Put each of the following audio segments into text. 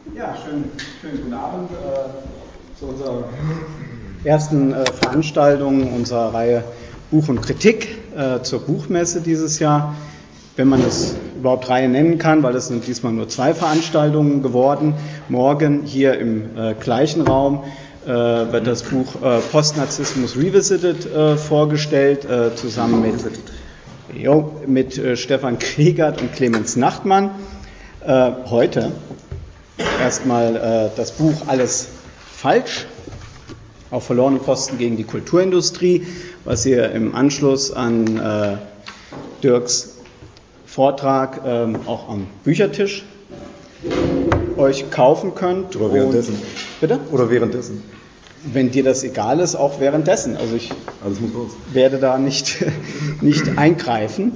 Ja, schönen guten Abend zu unserer ersten Veranstaltung unserer Reihe Buch und Kritik zur Buchmesse dieses Jahr. Wenn man es überhaupt Reihe nennen kann, weil es sind diesmal nur 2 Veranstaltungen geworden. Morgen hier im gleichen Raum wird das Buch Postnarzissmus Revisited vorgestellt, zusammen mit Stefan Kriegert und Clemens Nachtmann. Heute erstmal das Buch Alles falsch, auf verlorenen Posten gegen die Kulturindustrie, was ihr im Anschluss an Dirks Vortrag auch am Büchertisch euch kaufen könnt. Oder währenddessen. Bitte? Oder währenddessen. Wenn dir das egal ist, auch währenddessen. Also ich Alles muss raus. werde da nicht eingreifen.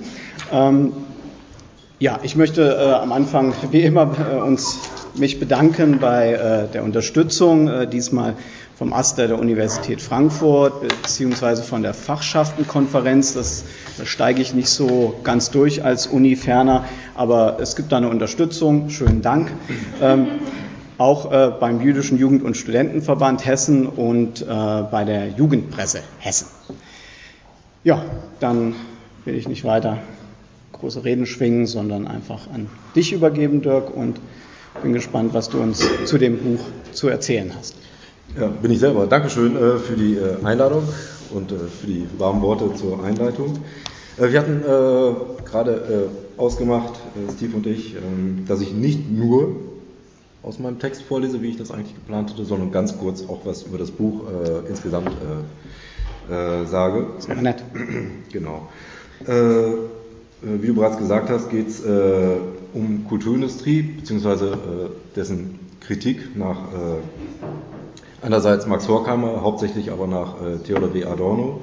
Ja, ich möchte am Anfang wie immer mich bedanken bei der Unterstützung, diesmal vom AStA der Universität Frankfurt beziehungsweise von der Fachschaftenkonferenz. Da steige ich nicht so ganz durch als Uni-Ferner, aber es gibt da eine Unterstützung. Schönen Dank. Auch beim Jüdischen Jugend- und Studentenverband Hessen und bei der Jugendpresse Hessen. Ja, dann will ich nicht weiter große Reden schwingen, sondern einfach an dich übergeben, Dirk, und bin gespannt, was du uns zu dem Buch zu erzählen hast. Ja, bin ich selber. Dankeschön für die Einladung und für die warmen Worte zur Einleitung. Wir hatten gerade ausgemacht, Steve und ich, dass ich nicht nur aus meinem Text vorlese, wie ich das eigentlich geplant hatte, sondern ganz kurz auch was über das Buch insgesamt sage. Das wäre nett. Genau. Wie du bereits gesagt hast, geht es um Kulturindustrie bzw. dessen Kritik nach einerseits Max Horkheimer, hauptsächlich aber nach Theodor W. Adorno.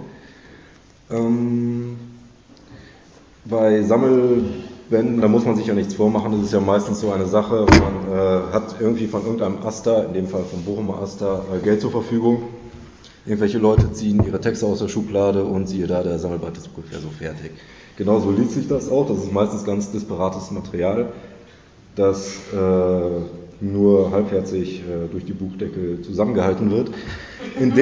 Bei Sammelbänden, da muss man sich ja nichts vormachen, das ist ja meistens so eine Sache, man hat irgendwie von irgendeinem AStA, in dem Fall vom Bochumer AStA, Geld zur Verfügung. Irgendwelche Leute ziehen ihre Texte aus der Schublade und siehe da, der Sammelband ist ungefähr so fertig. Genauso liest sich das auch, das ist meistens ganz disparates Material, das nur halbherzig durch die Buchdeckel zusammengehalten wird. In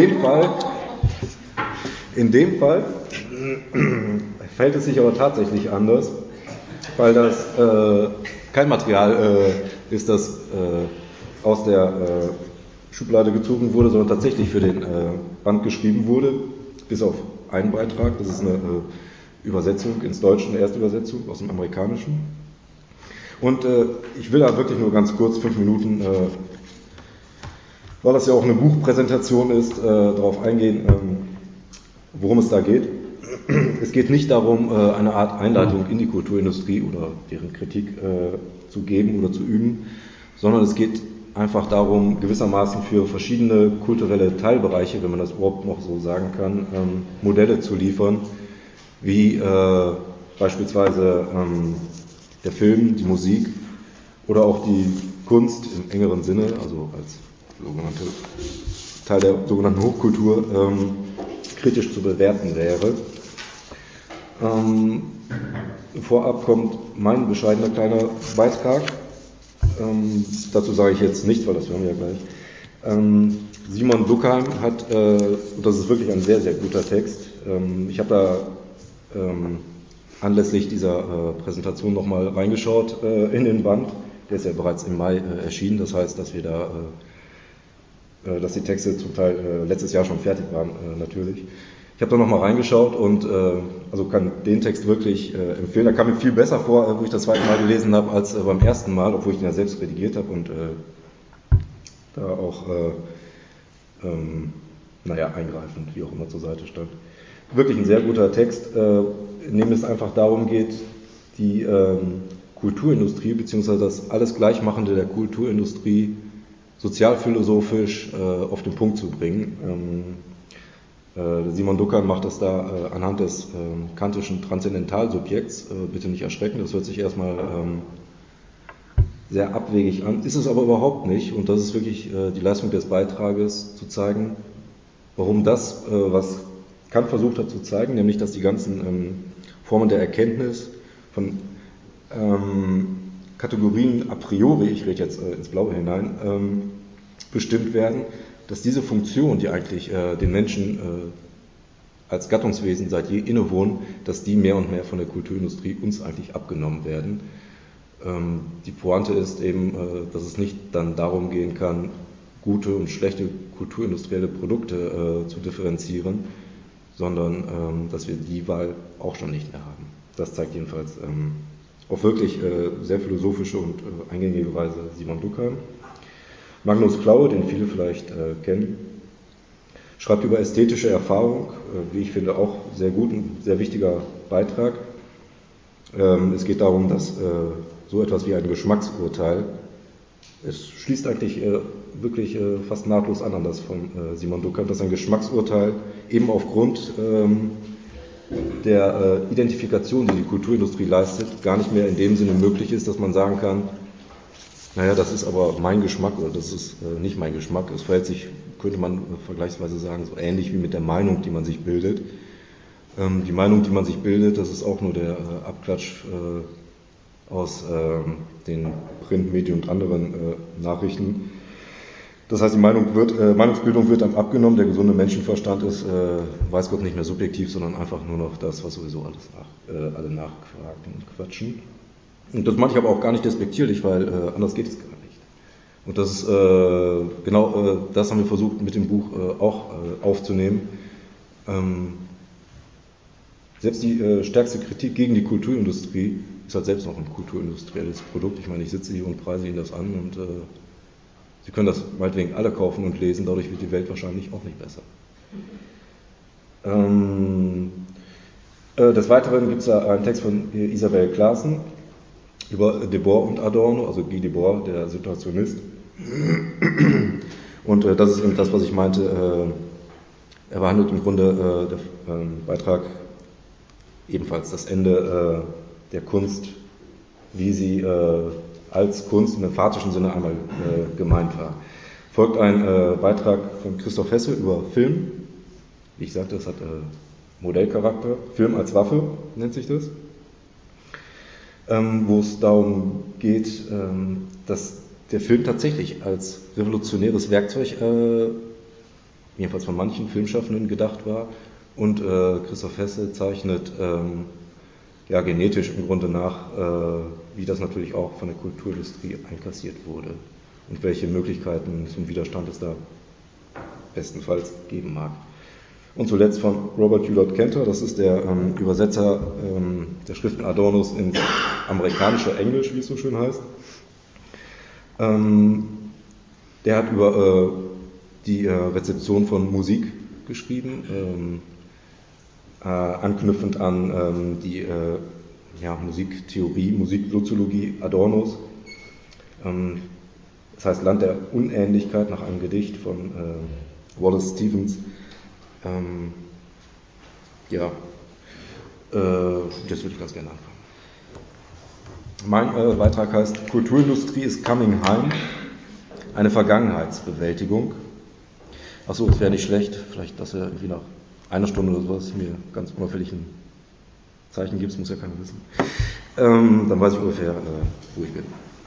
dem Fall fällt es sich aber tatsächlich anders, weil das kein Material ist, das aus der Schublade gezogen wurde, sondern tatsächlich für den Band geschrieben wurde, bis auf einen Beitrag, das ist eine Übersetzung ins Deutsche, eine Erstübersetzung aus dem Amerikanischen. Und ich will da wirklich nur ganz kurz, 5 Minuten, weil das ja auch eine Buchpräsentation ist, darauf eingehen, worum es da geht. Es geht nicht darum, eine Art Einleitung in die Kulturindustrie oder deren Kritik zu geben oder zu üben, sondern es geht einfach darum, gewissermaßen für verschiedene kulturelle Teilbereiche, wenn man das überhaupt noch so sagen kann, Modelle zu liefern, wie beispielsweise der Film, die Musik oder auch die Kunst im engeren Sinne, also als Teil der sogenannten Hochkultur, kritisch zu bewerten wäre. Vorab kommt mein bescheidener kleiner Beitrag. Dazu sage ich jetzt nichts, weil das hören wir ja gleich. Simon Duckheim hat, und das ist wirklich ein sehr, sehr guter Text, ich habe da anlässlich dieser Präsentation nochmal reingeschaut in den Band, der ist ja bereits im Mai erschienen, das heißt, dass wir da, dass die Texte zum Teil letztes Jahr schon fertig waren, natürlich. Ich habe da nochmal reingeschaut und also kann den Text wirklich empfehlen. Da kam mir viel besser vor, wo ich das zweite Mal gelesen habe, als beim ersten Mal, obwohl ich ihn ja selbst redigiert habe und da auch eingreifend, wie auch immer, zur Seite stand. Wirklich ein sehr guter Text, in dem es einfach darum geht, die Kulturindustrie bzw. das alles Gleichmachende der Kulturindustrie sozialphilosophisch auf den Punkt zu bringen. Simon Duckheim macht das da anhand des kantischen Transzendentalsubjekts. Bitte nicht erschrecken, das hört sich erstmal sehr abwegig an, ist es aber überhaupt nicht. Und das ist wirklich die Leistung des Beitrages, zu zeigen, warum das, was Kant versucht hat zu zeigen, nämlich dass die ganzen Formen der Erkenntnis von Kategorien a priori, ich rede jetzt ins Blaue hinein, bestimmt werden, dass diese Funktion, die eigentlich den Menschen als Gattungswesen seit je innewohnen, dass die mehr und mehr von der Kulturindustrie uns eigentlich abgenommen werden. Die Pointe ist eben, dass es nicht dann darum gehen kann, gute und schlechte kulturindustrielle Produkte zu differenzieren, sondern dass wir die Wahl auch schon nicht mehr haben. Das zeigt jedenfalls auf wirklich sehr philosophische und eingängige Weise Simon Durkheim. Magnus Klaue, den viele vielleicht kennen, schreibt über ästhetische Erfahrung, wie ich finde auch sehr gut, ein sehr wichtiger Beitrag. Es geht darum, dass so etwas wie ein Geschmacksurteil, es schließt eigentlich wirklich fast nahtlos an das von Simon Durkheim, dass ein Geschmacksurteil eben aufgrund der Identifikation, die die Kulturindustrie leistet, gar nicht mehr in dem Sinne möglich ist, dass man sagen kann, naja, das ist aber mein Geschmack oder das ist nicht mein Geschmack. Es verhält sich, könnte man vergleichsweise sagen, so ähnlich wie mit der Meinung, die man sich bildet. Die Meinung, die man sich bildet, das ist auch nur der Abklatsch aus den Printmedien und anderen Nachrichten. Das heißt, die Meinungsbildung wird einem abgenommen, der gesunde Menschenverstand ist, weiß Gott, nicht mehr subjektiv, sondern einfach nur noch das, was sowieso alle nachquaken und quatschen. Und das meine ich aber auch gar nicht despektierlich, weil anders geht es gar nicht. Und das ist genau das haben wir versucht mit dem Buch auch aufzunehmen. Selbst die stärkste Kritik gegen die Kulturindustrie ist halt selbst noch ein kulturindustrielles Produkt. Ich meine, ich sitze hier und preise Ihnen das an und Sie können das meinetwegen alle kaufen und lesen, dadurch wird die Welt wahrscheinlich auch nicht besser. Des Weiteren gibt es da einen Text von Isabel Claassen über Debord und Adorno, also Guy Debord, der Situationist. Und das ist eben das, was ich meinte. Er behandelt im Grunde der Beitrag ebenfalls das Ende der Kunst, wie sie als Kunst im emphatischen Sinne einmal gemeint war. Folgt ein Beitrag von Christoph Hesse über Film. Wie ich sagte, das hat Modellcharakter. Film als Waffe nennt sich das. Wo es darum geht, dass der Film tatsächlich als revolutionäres Werkzeug, jedenfalls von manchen Filmschaffenden, gedacht war. Und Christoph Hesse zeichnet genetisch im Grunde nach, wie das natürlich auch von der Kulturindustrie einkassiert wurde und welche Möglichkeiten zum Widerstand es da bestenfalls geben mag. Und zuletzt von Robert Hewlett Kenter, das ist der Übersetzer der Schriften Adornos ins amerikanische Englisch, wie es so schön heißt. Der hat über die Rezeption von Musik geschrieben, anknüpfend an die Musiktheorie, Musiksoziologie Adornos. Das heißt Land der Unähnlichkeit nach einem Gedicht von Wallace Stevens. Das würde ich ganz gerne anfangen. Mein Beitrag heißt Kulturindustrie is coming home, eine Vergangenheitsbewältigung. Achso, es wäre nicht schlecht, vielleicht, dass er irgendwie nach einer Stunde oder sowas mir ganz unauffällig ein Zeichen gibt, das muss ja keiner wissen. Dann weiß ich ungefähr, wo ich bin.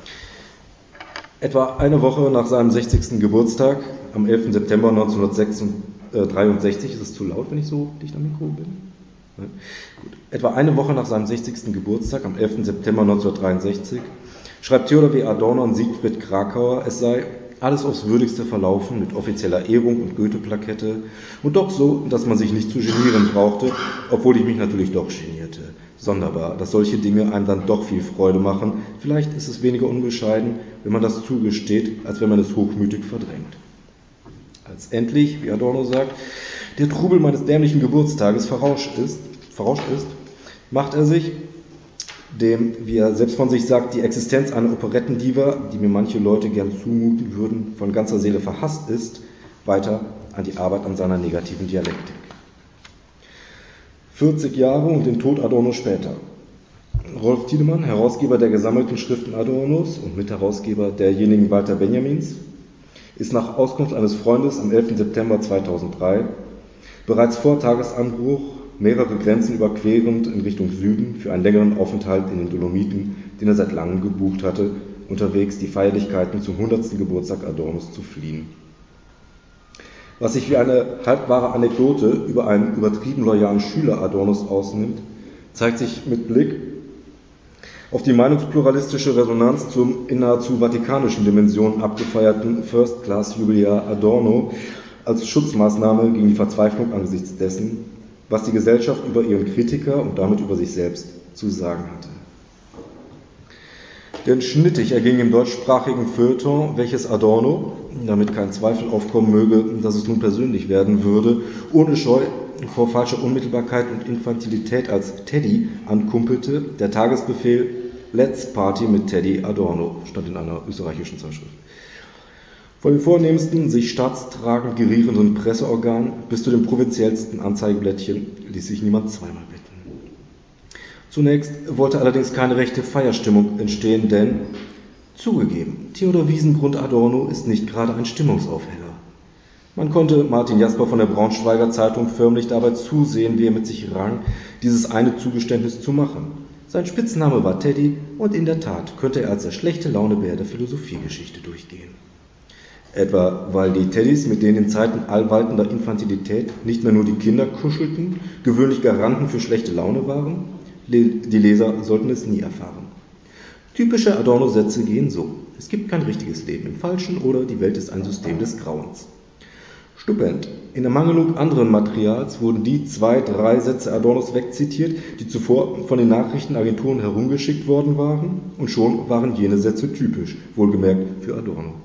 Etwa eine Woche nach seinem 60. Geburtstag, am 11. September 1963, ist es zu laut, wenn ich so dicht am Mikro bin? Nein? Gut. Etwa eine Woche nach seinem 60. Geburtstag, am 11. September 1963, schreibt Theodor W. Adorno an Siegfried Krakauer, es sei alles aufs Würdigste verlaufen, mit offizieller Ehrung und Goethe-Plakette und doch so, dass man sich nicht zu genieren brauchte, obwohl ich mich natürlich doch genierte. Sonderbar, dass solche Dinge einem dann doch viel Freude machen. Vielleicht ist es weniger unbescheiden, wenn man das zugesteht, als wenn man es hochmütig verdrängt. Als endlich, wie Adorno sagt, der Trubel meines dämlichen Geburtstages verrauscht ist, macht er sich dem, wie er selbst von sich sagt, die Existenz einer Operettendiva, die mir manche Leute gern zumuten würden, von ganzer Seele verhasst ist, weiter an die Arbeit an seiner negativen Dialektik. 40 Jahre und den Tod Adorno später. Rolf Tiedemann, Herausgeber der gesammelten Schriften Adornos und Mitherausgeber derjenigen Walter Benjamins, ist nach Auskunft eines Freundes am 11. September 2003 bereits vor Tagesanbruch mehrere Grenzen überquerend in Richtung Süden für einen längeren Aufenthalt in den Dolomiten den er seit langem gebucht hatte, unterwegs die Feierlichkeiten zum 100. Geburtstag Adornos zu fliehen. Was sich wie eine halbwahre Anekdote über einen übertrieben loyalen Schüler Adornos ausnimmt, zeigt sich mit Blick auf die meinungspluralistische Resonanz zum in nahezu vatikanischen Dimensionen abgefeierten First-Class-Jubiläar Adorno als Schutzmaßnahme gegen die Verzweiflung angesichts dessen, was die Gesellschaft über ihren Kritiker und damit über sich selbst zu sagen hatte. Denn schnittig erging im deutschsprachigen Feuilleton, welches Adorno, damit kein Zweifel aufkommen möge, dass es nun persönlich werden würde, ohne Scheu vor falscher Unmittelbarkeit und Infantilität als Teddy ankumpelte, der Tagesbefehl Let's Party mit Teddy Adorno, stand in einer österreichischen Zeitschrift. Von den vornehmsten, sich staatstragend gerierenden Presseorganen bis zu den provinziellsten Anzeigenblättchen ließ sich niemand zweimal bitten. Zunächst wollte allerdings keine rechte Feierstimmung entstehen, denn, zugegeben, Theodor Wiesengrund Adorno ist nicht gerade ein Stimmungsaufheller. Man konnte Martin Jasper von der Braunschweiger Zeitung förmlich dabei zusehen, wie er mit sich rang, dieses eine Zugeständnis zu machen. Sein Spitzname war Teddy und in der Tat könnte er als der schlechte Launebär der Philosophiegeschichte durchgehen. Etwa weil die Teddys mit denen in Zeiten allwaltender Infantilität nicht mehr nur die Kinder kuschelten, gewöhnlich Garanten für schlechte Laune waren. Die Leser sollten es nie erfahren. Typische Adorno-Sätze gehen so: Es gibt kein richtiges Leben im Falschen oder die Welt ist ein System des Grauens. Stupend. In Ermangelung anderen Materials wurden die 2, 3 Sätze Adornos wegzitiert, die zuvor von den Nachrichtenagenturen herumgeschickt worden waren, und schon waren jene Sätze typisch, wohlgemerkt für Adorno.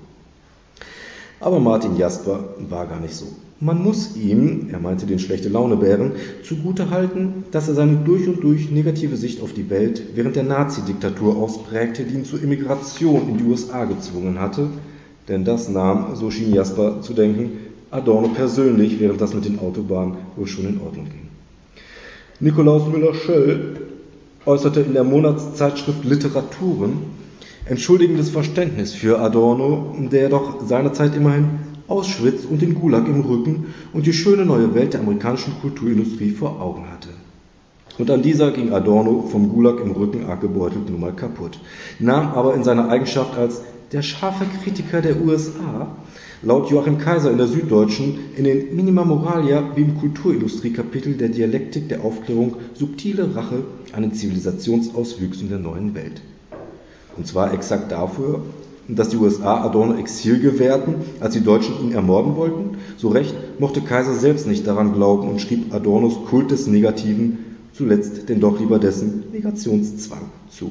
Aber Martin Jasper war gar nicht so. Man muss ihm, er meinte den Schlechte-Laune-Bären, zugute halten, dass er seine durch und durch negative Sicht auf die Welt während der Nazi-Diktatur ausprägte, die ihn zur Emigration in die USA gezwungen hatte, denn das nahm, so schien Jasper zu denken, Adorno persönlich, während das mit den Autobahnen wohl schon in Ordnung ging. Nikolaus Müller-Schöll äußerte in der Monatszeitschrift Literaturen entschuldigendes Verständnis für Adorno, der doch seinerzeit immerhin Auschwitz und den Gulag im Rücken und die schöne neue Welt der amerikanischen Kulturindustrie vor Augen hatte. Und an dieser ging Adorno vom Gulag im Rücken arg gebeutelt nun mal kaputt, nahm aber in seiner Eigenschaft als der scharfe Kritiker der USA, laut Joachim Kaiser in der Süddeutschen, in den Minima Moralia wie im Kulturindustriekapitel der Dialektik der Aufklärung subtile Rache an den Zivilisationsauswüchsen der neuen Welt. Und zwar exakt dafür, dass die USA Adorno Exil gewährten, als die Deutschen ihn ermorden wollten. So recht mochte Kaiser selbst nicht daran glauben und schrieb Adornos Kult des Negativen zuletzt denn doch lieber dessen Negationszwang zu.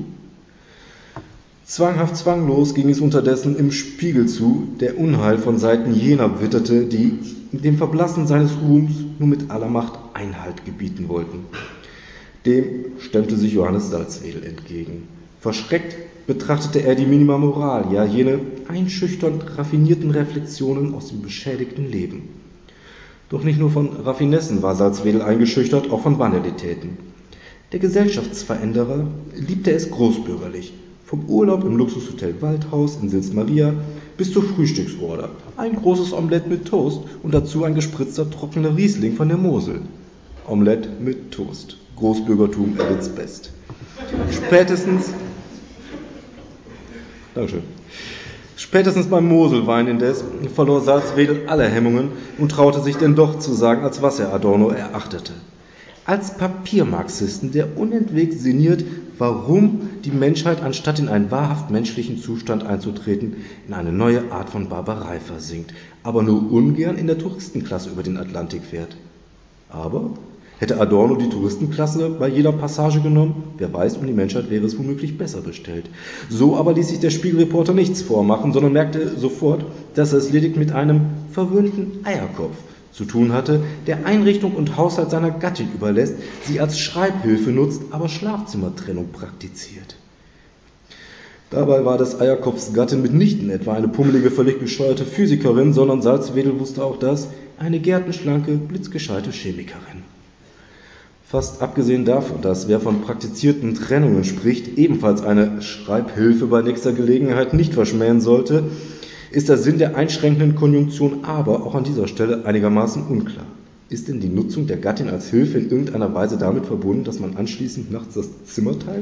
Zwanghaft zwanglos ging es unterdessen im Spiegel zu, der Unheil von Seiten jener witterte, die dem Verblassen seines Ruhms nur mit aller Macht Einhalt gebieten wollten. Dem stemmte sich Johannes Salzwedel entgegen. Verschreckt betrachtete er die Minima Moralia, jene einschüchternd raffinierten Reflexionen aus dem beschädigten Leben. Doch nicht nur von Raffinessen war Salzwedel eingeschüchtert, auch von Banalitäten. Der Gesellschaftsveränderer liebte es großbürgerlich, vom Urlaub im Luxushotel Waldhaus in Sils Maria bis zur Frühstücksorder. Ein großes Omelett mit Toast und dazu ein gespritzter trockener Riesling von der Mosel. Omelett mit Toast. Großbürgertum at its best. Spätestens beim Moselwein indes verlor Salzwedel alle Hemmungen und traute sich denn doch zu sagen, als was er Adorno erachtete. Als Papiermarxisten, der unentwegt sinniert, warum die Menschheit, anstatt in einen wahrhaft menschlichen Zustand einzutreten, in eine neue Art von Barbarei versinkt, aber nur ungern in der Touristenklasse über den Atlantik fährt. Aber hätte Adorno die Touristenklasse bei jeder Passage genommen, wer weiß, um die Menschheit wäre es womöglich besser bestellt. So aber ließ sich der Spiegelreporter nichts vormachen, sondern merkte sofort, dass er es lediglich mit einem verwöhnten Eierkopf zu tun hatte, der Einrichtung und Haushalt seiner Gattin überlässt, sie als Schreibhilfe nutzt, aber Schlafzimmertrennung praktiziert. Dabei war des Eierkopfs Gattin mitnichten etwa eine pummelige, völlig bescheuerte Physikerin, sondern Salzwedel wusste auch das, eine gärtenschlanke, blitzgescheite Chemikerin. Fast abgesehen davon, dass wer von praktizierten Trennungen spricht, ebenfalls eine Schreibhilfe bei nächster Gelegenheit nicht verschmähen sollte, ist der Sinn der einschränkenden Konjunktion aber auch an dieser Stelle einigermaßen unklar. Ist denn die Nutzung der Gattin als Hilfe in irgendeiner Weise damit verbunden, dass man anschließend nachts das Zimmer teilt?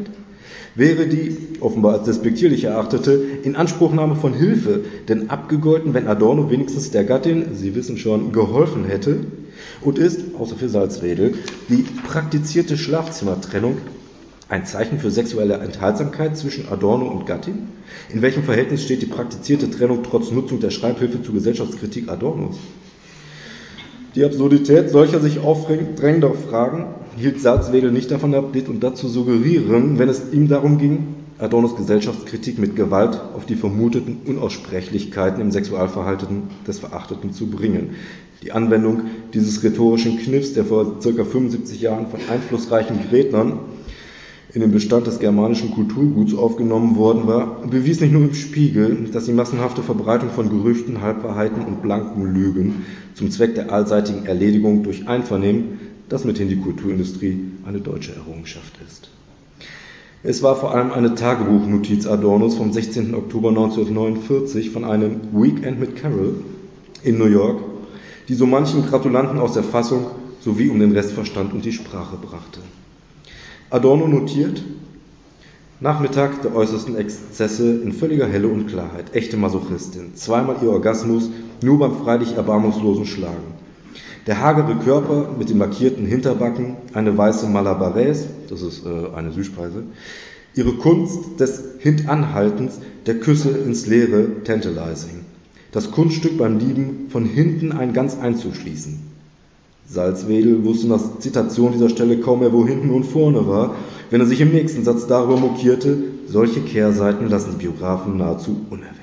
wäre die, offenbar als despektierlich erachtete, Inanspruchnahme von Hilfe denn abgegolten, wenn Adorno wenigstens der Gattin, Sie wissen schon, geholfen hätte, und ist, außer für Salzwedel, die praktizierte Schlafzimmertrennung ein Zeichen für sexuelle Enthaltsamkeit zwischen Adorno und Gattin? In welchem Verhältnis steht die praktizierte Trennung trotz Nutzung der Schreibhilfe zur Gesellschaftskritik Adornos? Die Absurdität solcher sich aufdrängender Fragen hielt Salzwedel nicht davon ab, dit und dat zu suggerieren, wenn es ihm darum ging, Adornos Gesellschaftskritik mit Gewalt auf die vermuteten Unaussprechlichkeiten im Sexualverhalten des Verachteten zu bringen. Die Anwendung dieses rhetorischen Kniffs, der vor ca. 75 Jahren von einflussreichen Rednern in den Bestand des germanischen Kulturguts aufgenommen worden war, bewies nicht nur im Spiegel, dass die massenhafte Verbreitung von Gerüchten, Halbwahrheiten und blanken Lügen zum Zweck der allseitigen Erledigung durch Einvernehmen, das mithin die Kulturindustrie eine deutsche Errungenschaft ist. Es war vor allem eine Tagebuchnotiz Adornos vom 16. Oktober 1949 von einem Weekend mit Carol in New York, die so manchen Gratulanten aus der Fassung sowie um den Restverstand und die Sprache brachte. Adorno notiert: Nachmittag der äußersten Exzesse in völliger Helle und Klarheit, echte Masochistin, zweimal ihr Orgasmus, nur beim freilich erbarmungslosen Schlagen. Der hagere Körper mit den markierten Hinterbacken, eine weiße Malabarese, das ist eine Süßspeise, ihre Kunst des Hintanhaltens, der Küsse ins Leere, tantalizing. Das Kunststück beim Lieben, von hinten ein ganz einzuschließen. Salzwedel wusste nach Zitation dieser Stelle kaum mehr, wo hinten und vorne war, wenn er sich im nächsten Satz darüber mokierte, solche Kehrseiten lassen die Biografen nahezu unerwähnt.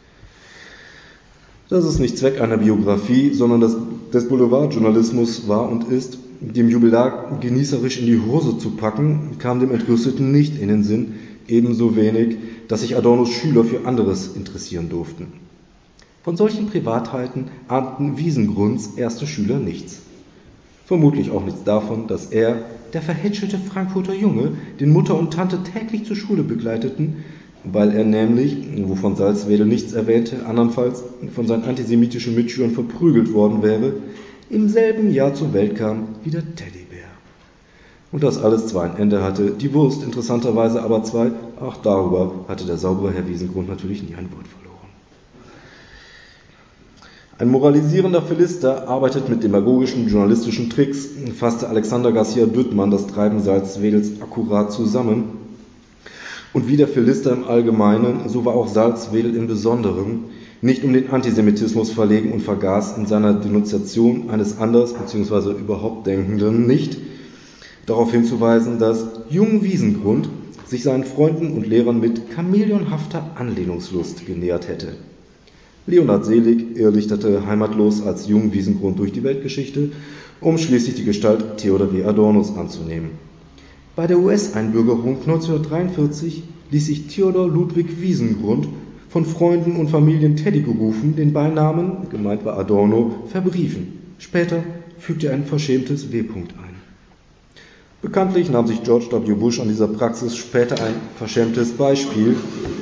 Dass es nicht Zweck einer Biografie, sondern des Boulevardjournalismus war und ist, dem Jubilar genießerisch in die Hose zu packen, kam dem Entrüsteten nicht in den Sinn, ebenso wenig, dass sich Adornos Schüler für anderes interessieren durften. Von solchen Privatheiten ahnten Wiesengrunds erste Schüler nichts. Vermutlich auch nichts davon, dass er, der verhätschelte Frankfurter Junge, den Mutter und Tante täglich zur Schule begleiteten, weil er nämlich, wovon Salzwedel nichts erwähnte, andernfalls von seinen antisemitischen Mitschülern verprügelt worden wäre, im selben Jahr zur Welt kam wie der Teddybär. Und das alles zwar ein Ende hatte, die Wurst interessanterweise aber zwei, ach darüber hatte der saubere Herr Wiesengrund natürlich nie ein Wort verloren. Ein moralisierender Philister arbeitet mit demagogischen journalistischen Tricks, fasste Alexander Garcia Düttmann das Treiben Salzwedels akkurat zusammen. Und wie der Philister im Allgemeinen, so war auch Salzwedel im Besonderen nicht um den Antisemitismus verlegen und vergaß in seiner Denunziation eines anders bzw. überhaupt Denkenden nicht darauf hinzuweisen, dass Jung Wiesengrund sich seinen Freunden und Lehrern mit chamäleonhafter Anlehnungslust genähert hätte. Leonhard Selig irrlichterte heimatlos als Jung Wiesengrund durch die Weltgeschichte, um schließlich die Gestalt Theodor W. Adornos anzunehmen. Bei der US-Einbürgerung 1943 ließ sich Theodor Ludwig Wiesengrund von Freunden und Familien Teddy gerufen, den Beinamen, gemeint war Adorno, verbriefen. Später fügte er ein verschämtes W. ein. Bekanntlich nahm sich George W. Bush an dieser Praxis später ein verschämtes Beispiel.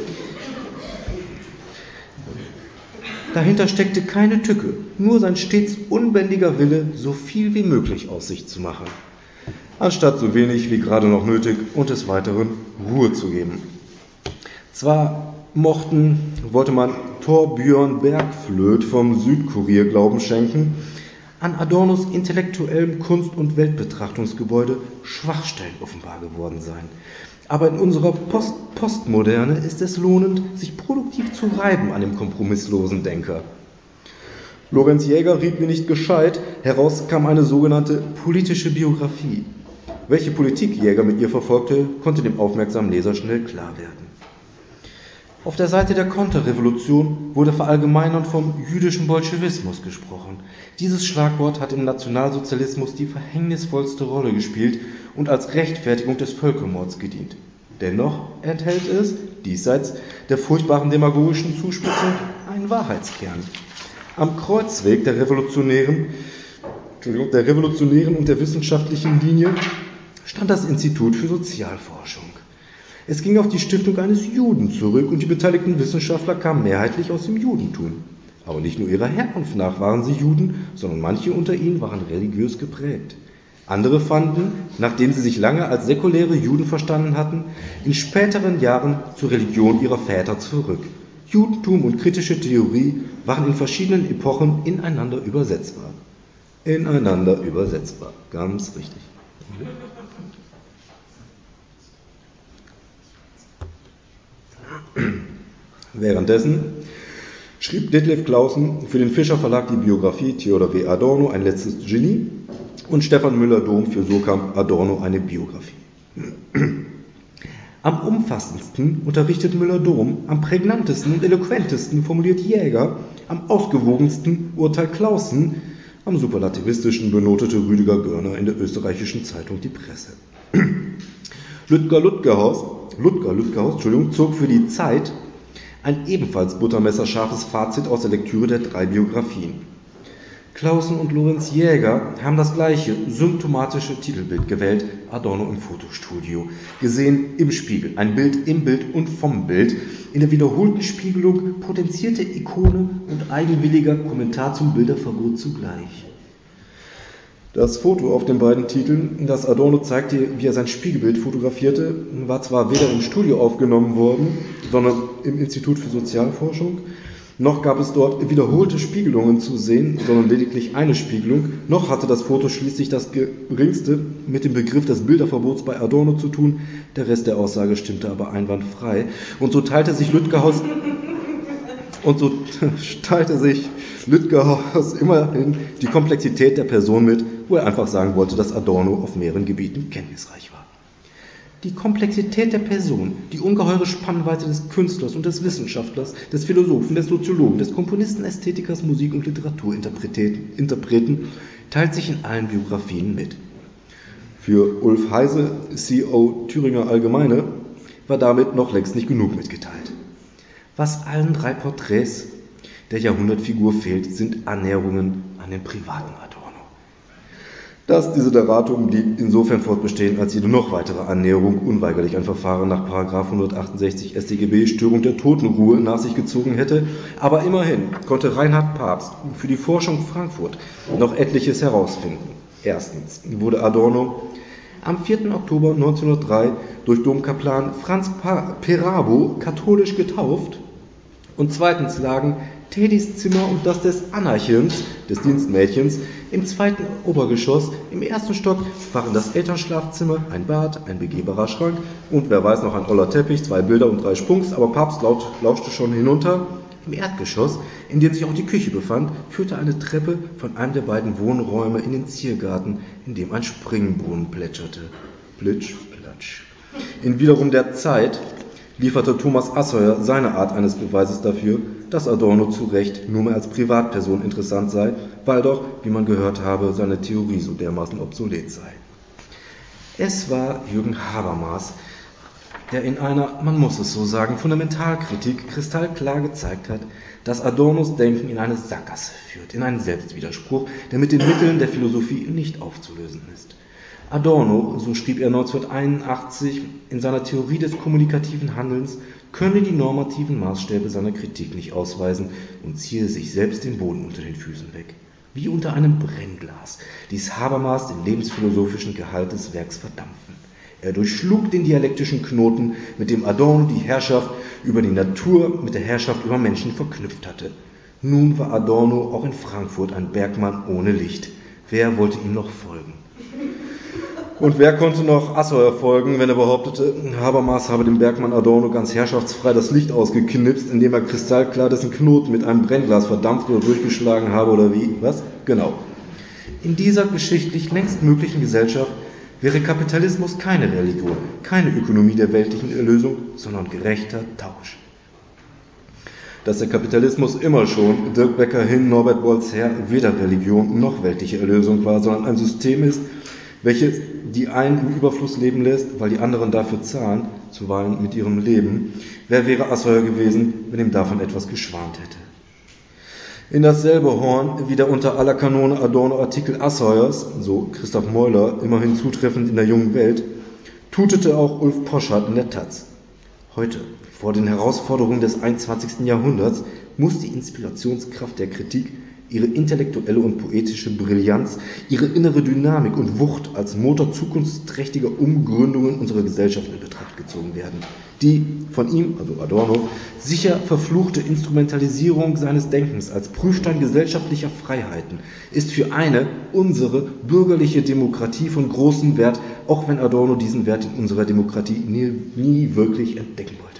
Dahinter steckte keine Tücke, nur sein stets unbändiger Wille, so viel wie möglich aus sich zu machen, anstatt so wenig wie gerade noch nötig und des Weiteren Ruhe zu geben. Zwar wollte man Torbjörn Bergflöth vom Südkurier Glauben schenken, an Adornos intellektuellem Kunst- und Weltbetrachtungsgebäude Schwachstellen offenbar geworden sein. Aber in unserer Postmoderne ist es lohnend, sich produktiv zu reiben an dem kompromisslosen Denker. Lorenz Jäger riet mir nicht gescheit, heraus kam eine sogenannte politische Biografie. Welche Politik Jäger mit ihr verfolgte, konnte dem aufmerksamen Leser schnell klar werden. Auf der Seite der Konterrevolution wurde verallgemeinernd vom jüdischen Bolschewismus gesprochen. Dieses Schlagwort hat im Nationalsozialismus die verhängnisvollste Rolle gespielt und als Rechtfertigung des Völkermords gedient. Dennoch enthält es, diesseits der furchtbaren demagogischen Zuspitzung, einen Wahrheitskern. Am Kreuzweg der revolutionären und der wissenschaftlichen Linie stand das Institut für Sozialforschung. Es ging auf die Stiftung eines Juden zurück und die beteiligten Wissenschaftler kamen mehrheitlich aus dem Judentum. Aber nicht nur ihrer Herkunft nach waren sie Juden, sondern manche unter ihnen waren religiös geprägt. Andere fanden, nachdem sie sich lange als säkuläre Juden verstanden hatten, in späteren Jahren zur Religion ihrer Väter zurück. Judentum und kritische Theorie waren in verschiedenen Epochen ineinander übersetzbar. Ineinander übersetzbar, ganz richtig. Währenddessen schrieb Detlev Clausen für den Fischer Verlag die Biografie Theodor W. Adorno, ein letztes Genie, und Stefan Müller-Dom für Surkamp Adorno eine Biografie. Am umfassendsten unterrichtet Müller-Dom, am prägnantesten und eloquentesten formuliert Jäger, am ausgewogensten urteilt Clausen, am superlativistischen benotete Rüdiger Görner in der österreichischen Zeitung Die Presse. Ludger Lütgehaus zog für die Zeit ein ebenfalls buttermesserscharfes Fazit aus der Lektüre der 3 Biografien. Clausen und Lorenz Jäger haben das gleiche symptomatische Titelbild gewählt, Adorno im Fotostudio. Gesehen im Spiegel, ein Bild im Bild und vom Bild, in der wiederholten Spiegelung potenzierte Ikone und eigenwilliger Kommentar zum Bilderverbot zugleich. Das Foto auf den beiden Titeln, das Adorno zeigte, wie er sein Spiegelbild fotografierte, war zwar weder im Studio aufgenommen worden, sondern im Institut für Sozialforschung, noch gab es dort wiederholte Spiegelungen zu sehen, sondern lediglich eine Spiegelung, noch hatte das Foto schließlich das Geringste mit dem Begriff des Bilderverbots bei Adorno zu tun, der Rest der Aussage stimmte aber einwandfrei. Und so teilte sich Lütgehaus immerhin die Komplexität der Person mit, wo er einfach sagen wollte, dass Adorno auf mehreren Gebieten kenntnisreich war. Die Komplexität der Person, die ungeheure Spannweite des Künstlers und des Wissenschaftlers, des Philosophen, des Soziologen, des Komponisten, Ästhetikers, Musik- und Literaturinterpreten teilt sich in allen Biografien mit. Für Ulf Heise, CO Thüringer Allgemeine, war damit noch längst nicht genug mitgeteilt. Was allen 3 Porträts der Jahrhundertfigur fehlt, sind Annäherungen an den privaten Adorno. Das Desideratum blieb insofern fortbestehen, als jede noch weitere Annäherung unweigerlich ein Verfahren nach § 168 StGB Störung der Totenruhe nach sich gezogen hätte. Aber immerhin konnte Reinhard Pabst für die Forschung Frankfurt noch etliches herausfinden. Erstens wurde Adorno am 4. Oktober 1903 durch Domkaplan Franz Perabo katholisch getauft. Und zweitens lagen Tedys Zimmer und das des Anarchens, des Dienstmädchens, im 2. Obergeschoss. Im 1. Stock waren das Elternschlafzimmer, ein Bad, ein begehbarer Schrank und wer weiß noch ein oller Teppich, 2 Bilder und 3 Spunks, aber Papst lauschte schon hinunter. Im Erdgeschoss, in dem sich auch die Küche befand, führte eine Treppe von einem der beiden Wohnräume in den Ziergarten, in dem ein Springbrunnen plätscherte. Plitsch, platsch. In wiederum der Zeit lieferte Thomas Assauer seine Art eines Beweises dafür, dass Adorno zu Recht nur mehr als Privatperson interessant sei, weil doch, wie man gehört habe, seine Theorie so dermaßen obsolet sei. Es war Jürgen Habermas, der in einer, man muss es so sagen, Fundamentalkritik kristallklar gezeigt hat, dass Adornos Denken in eine Sackgasse führt, in einen Selbstwiderspruch, der mit den Mitteln der Philosophie nicht aufzulösen ist. Adorno, so schrieb er 1981 in seiner Theorie des kommunikativen Handelns, könne die normativen Maßstäbe seiner Kritik nicht ausweisen und ziehe sich selbst den Boden unter den Füßen weg. Wie unter einem Brennglas ließ Habermas den lebensphilosophischen Gehalt des Werks verdampfen. Er durchschlug den dialektischen Knoten, mit dem Adorno die Herrschaft über die Natur mit der Herrschaft über Menschen verknüpft hatte. Nun war Adorno auch in Frankfurt ein Bergmann ohne Licht. Wer wollte ihm noch folgen? Und wer konnte noch Assauer folgen, wenn er behauptete, Habermas habe dem Bergmann Adorno ganz herrschaftsfrei das Licht ausgeknipst, indem er kristallklar dessen Knoten mit einem Brennglas verdampft oder durchgeschlagen habe oder wie? Was? Genau. In dieser geschichtlich längst möglichen Gesellschaft wäre Kapitalismus keine Religion, keine Ökonomie der weltlichen Erlösung, sondern gerechter Tausch. Dass der Kapitalismus immer schon, Dirk Becker hin, Norbert Bolz her, weder Religion noch weltliche Erlösung war, sondern ein System ist, welches die einen im Überfluss leben lässt, weil die anderen dafür zahlen, zuweilen mit ihrem Leben. Wer wäre Assauer gewesen, wenn ihm davon etwas geschwant hätte? In dasselbe Horn, wie der unter aller Kanone Adorno-Artikel Assauers, so Christoph Meuler, immerhin zutreffend in der Jungen Welt, tutete auch Ulf Poschardt in der Taz. Heute, vor den Herausforderungen des 21. Jahrhunderts, muss die Inspirationskraft der Kritik ihre intellektuelle und poetische Brillanz, ihre innere Dynamik und Wucht als Motor zukunftsträchtiger Umgründungen unserer Gesellschaft in Betracht gezogen werden. Die von ihm, also Adorno, sicher verfluchte Instrumentalisierung seines Denkens als Prüfstein gesellschaftlicher Freiheiten ist für eine, unsere bürgerliche Demokratie von großem Wert, auch wenn Adorno diesen Wert in unserer Demokratie nie wirklich entdecken wollte.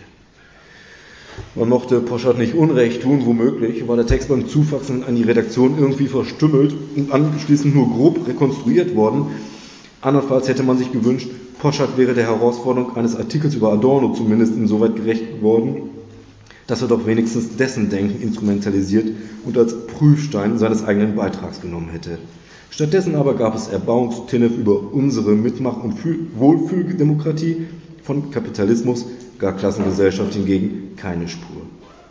Man mochte Poschardt nicht Unrecht tun, womöglich war der Text beim Zufaxen an die Redaktion irgendwie verstümmelt und anschließend nur grob rekonstruiert worden. Andernfalls hätte man sich gewünscht, Poschardt wäre der Herausforderung eines Artikels über Adorno zumindest insoweit gerecht geworden, dass er doch wenigstens dessen Denken instrumentalisiert und als Prüfstein seines eigenen Beitrags genommen hätte. Stattdessen aber gab es Erbauungstinnef über unsere Mitmach- und Wohlfühldemokratie, von Kapitalismus, gar Klassengesellschaft hingegen keine Spur.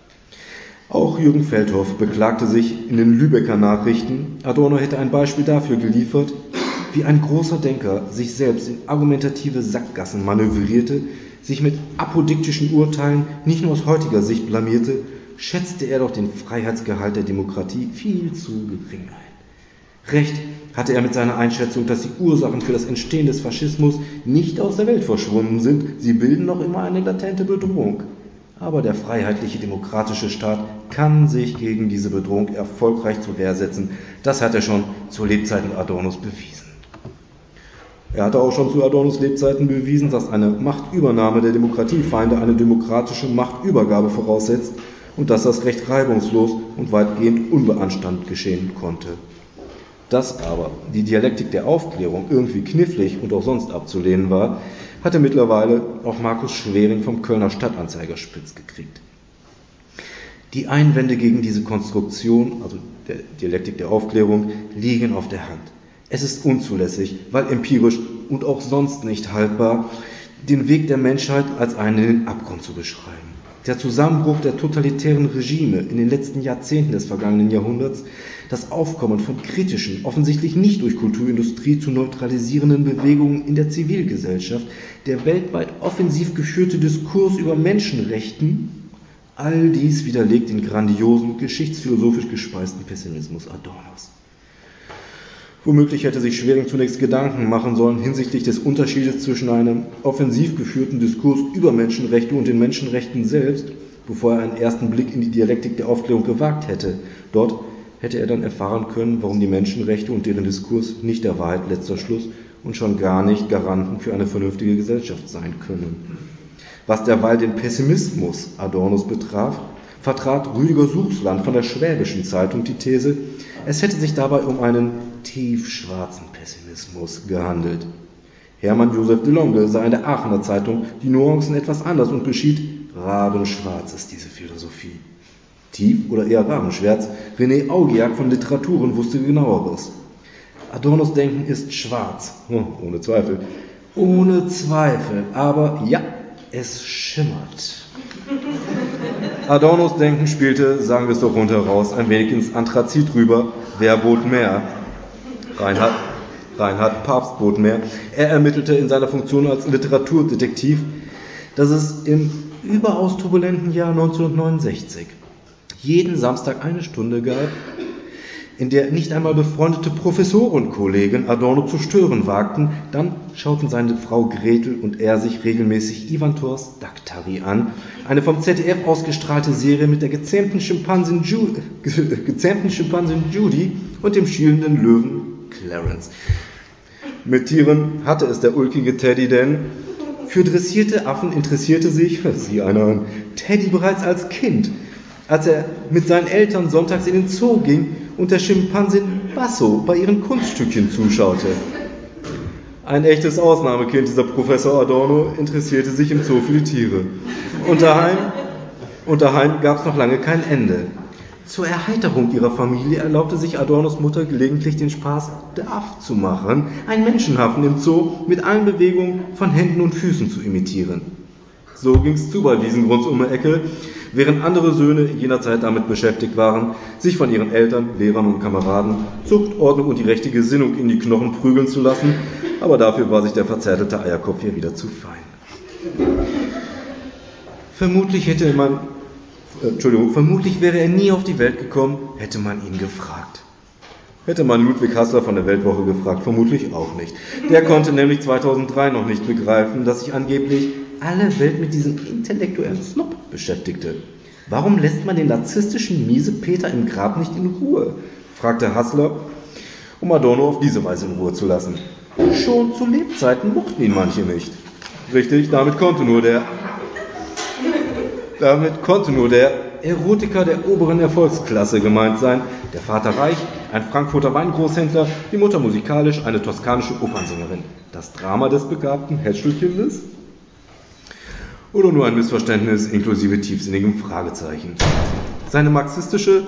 Auch Jürgen Feldhoff beklagte sich in den Lübecker Nachrichten, Adorno hätte ein Beispiel dafür geliefert, wie ein großer Denker sich selbst in argumentative Sackgassen manövrierte, sich mit apodiktischen Urteilen nicht nur aus heutiger Sicht blamierte, schätzte er doch den Freiheitsgehalt der Demokratie viel zu gering ein. Recht hatte er mit seiner Einschätzung, dass die Ursachen für das Entstehen des Faschismus nicht aus der Welt verschwunden sind, sie bilden noch immer eine latente Bedrohung. Aber der freiheitliche demokratische Staat kann sich gegen diese Bedrohung erfolgreich zur Wehr setzen. Das hat er schon zu Lebzeiten Adornos bewiesen. Er hatte auch schon zu Adornos Lebzeiten bewiesen, dass eine Machtübernahme der Demokratiefeinde eine demokratische Machtübergabe voraussetzt und dass das recht reibungslos und weitgehend unbeanstandet geschehen konnte. Dass aber die Dialektik der Aufklärung irgendwie knifflig und auch sonst abzulehnen war, hatte mittlerweile auch Markus Schwering vom Kölner Stadtanzeiger spitz gekriegt. Die Einwände gegen diese Konstruktion, also der Dialektik der Aufklärung, liegen auf der Hand. Es ist unzulässig, weil empirisch und auch sonst nicht haltbar, den Weg der Menschheit als einen in den Abgrund zu beschreiben. Der Zusammenbruch der totalitären Regime in den letzten Jahrzehnten des vergangenen Jahrhunderts, das Aufkommen von kritischen, offensichtlich nicht durch Kulturindustrie zu neutralisierenden Bewegungen in der Zivilgesellschaft, der weltweit offensiv geführte Diskurs über Menschenrechten, all dies widerlegt den grandiosen, geschichtsphilosophisch gespeisten Pessimismus Adornos. Womöglich hätte sich Schwering zunächst Gedanken machen sollen hinsichtlich des Unterschiedes zwischen einem offensiv geführten Diskurs über Menschenrechte und den Menschenrechten selbst, bevor er einen ersten Blick in die Dialektik der Aufklärung gewagt hätte. Dort hätte er dann erfahren können, warum die Menschenrechte und deren Diskurs nicht der Wahrheit letzter Schluss und schon gar nicht Garanten für eine vernünftige Gesellschaft sein können. Was derweil den Pessimismus Adornos betraf, vertrat Rüdiger Suchsland von der Schwäbischen Zeitung die These, es hätte sich dabei um einen tiefschwarzen Pessimismus gehandelt. Hermann Josef de Longe sah in der Aachener Zeitung die Nuancen etwas anders und beschied, rabenschwarz ist diese Philosophie. Tief oder eher rabenschwarz, René Augiac von Literaturen wusste genaueres. Adornos Denken ist schwarz, ohne Zweifel. Ohne Zweifel, aber ja, es schimmert. Adornos Denken spielte, sagen wir es doch rundheraus, ein wenig ins Anthrazit rüber. Wer bot mehr? Reinhard Pabst bot mehr. Er ermittelte in seiner Funktion als Literaturdetektiv, dass es im überaus turbulenten Jahr 1969 jeden Samstag eine Stunde gab, in der nicht einmal befreundete Professorenkollegen Adorno zu stören wagten. Dann schauten seine Frau Gretel und er sich regelmäßig Ivan Thors Daktari an, eine vom ZDF ausgestrahlte Serie mit der gezähmten Schimpansin Judy und dem schielenden Löwen Clarence. Mit Tieren hatte es der ulkige Teddy denn. Für dressierte Affen interessierte sich, sieh einer an, Teddy bereits als Kind, als er mit seinen Eltern sonntags in den Zoo ging und der Schimpansin Basso bei ihren Kunststückchen zuschaute. Ein echtes Ausnahmekind, dieser Professor Adorno, interessierte sich im Zoo für die Tiere. Und daheim gab es noch lange kein Ende. Zur Erheiterung ihrer Familie erlaubte sich Adornos Mutter gelegentlich den Spaß, der Aff zu machen, einen Menschenhafen im Zoo mit allen Bewegungen von Händen und Füßen zu imitieren. So ging's zu bei Wiesengrunds um die Ecke, während andere Söhne jener Zeit damit beschäftigt waren, sich von ihren Eltern, Lehrern und Kameraden Zucht, Ordnung und die rechte Gesinnung in die Knochen prügeln zu lassen, aber dafür war sich der verzärtelte Eierkopf hier wieder zu fein. Vermutlich hätte man vermutlich wäre er nie auf die Welt gekommen, hätte man ihn gefragt. Hätte man Ludwig Hassler von der Weltwoche gefragt, vermutlich auch nicht. Der konnte nämlich 2003 noch nicht begreifen, dass sich angeblich alle Welt mit diesem intellektuellen Snob beschäftigte. Warum lässt man den narzisstischen Miesepeter im Grab nicht in Ruhe? Fragte Hassler, um Adorno auf diese Weise in Ruhe zu lassen. Schon zu Lebzeiten mochten ihn manche nicht. Richtig, damit konnte nur der Erotiker der oberen Erfolgsklasse gemeint sein. Der Vater reich, ein Frankfurter Weingroßhändler, die Mutter musikalisch, eine toskanische Opernsängerin. Das Drama des begabten Hätschelkindes? Oder nur ein Missverständnis inklusive tiefsinnigem Fragezeichen? Seine marxistische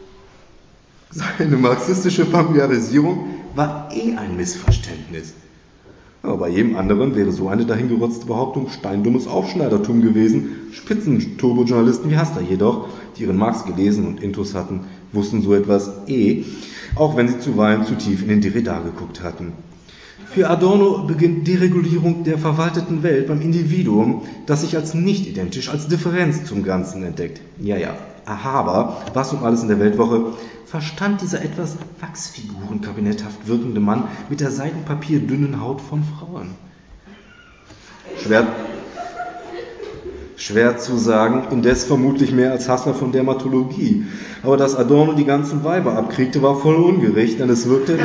Familiarisierung war ein Missverständnis. Aber bei jedem anderen wäre so eine dahingerotzte Behauptung steindummes Aufschneidertum gewesen. Spitzenturbojournalisten wie Hassler jedoch, die ihren Marx gelesen und Intus hatten, wussten so etwas auch wenn sie zuweilen zu tief in den Derrida geguckt hatten. Für Adorno beginnt Deregulierung der verwalteten Welt beim Individuum, das sich als nicht identisch, als Differenz zum Ganzen entdeckt. Aber, was um alles in der Weltwoche, verstand dieser etwas wachsfigurenkabinethaft wirkende Mann mit der seidenpapierdünnen Haut von Frauen? Schwer zu sagen, indes vermutlich mehr als Hassler von Dermatologie. Aber dass Adorno die ganzen Weiber abkriegte, war voll ungerecht, denn es wirkte,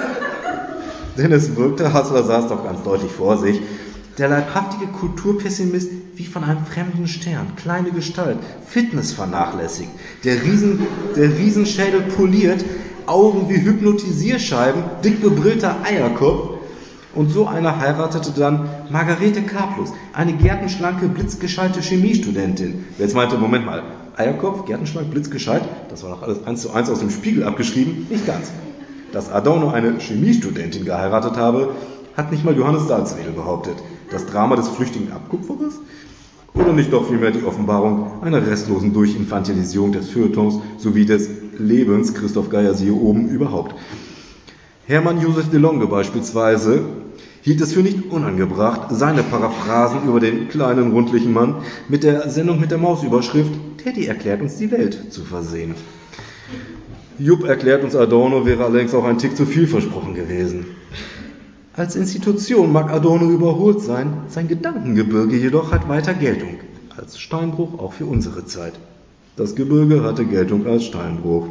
Hassler saß doch ganz deutlich vor sich, der leibhaftige Kulturpessimist wie von einem fremden Stern, kleine Gestalt, Fitness vernachlässigt, der Riesenschädel poliert, Augen wie Hypnotisierscheiben, dick bebrillter Eierkopf. Und so einer heiratete dann Margarete Karplus, eine gärtenschlanke, blitzgescheite Chemiestudentin. Wer jetzt meinte, Moment mal, Eierkopf, gärtenschlank, blitzgescheit, das war doch alles 1:1 aus dem Spiegel abgeschrieben? Nicht ganz. Dass Adorno eine Chemiestudentin geheiratet habe, hat nicht mal Johannes Salzwedel behauptet. Das Drama des flüchtigen Abkupferers? Oder nicht doch vielmehr die Offenbarung einer restlosen Durchinfantilisierung des Feuilletons sowie des Lebens, Christoph Geier siehe oben, überhaupt? Hermann Josef de Longe beispielsweise hielt es für nicht unangebracht, seine Paraphrasen über den kleinen, rundlichen Mann mit der Sendung mit der Mausüberschrift »Teddy erklärt uns die Welt« zu versehen. Jupp erklärt uns Adorno wäre allerdings auch ein Tick zu viel versprochen gewesen. Als Institution mag Adorno überholt sein, sein Gedankengebirge jedoch hat weiter Geltung, als Steinbruch auch für unsere Zeit. Das Gebirge hatte Geltung als Steinbruch.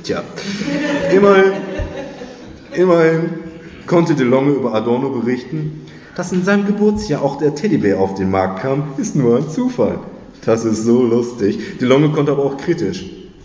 Immerhin konnte de Longe über Adorno berichten, dass in seinem Geburtsjahr auch der Teddybär auf den Markt kam, ist nur ein Zufall. Das ist so lustig. De Longe konnte aber auch kritisch.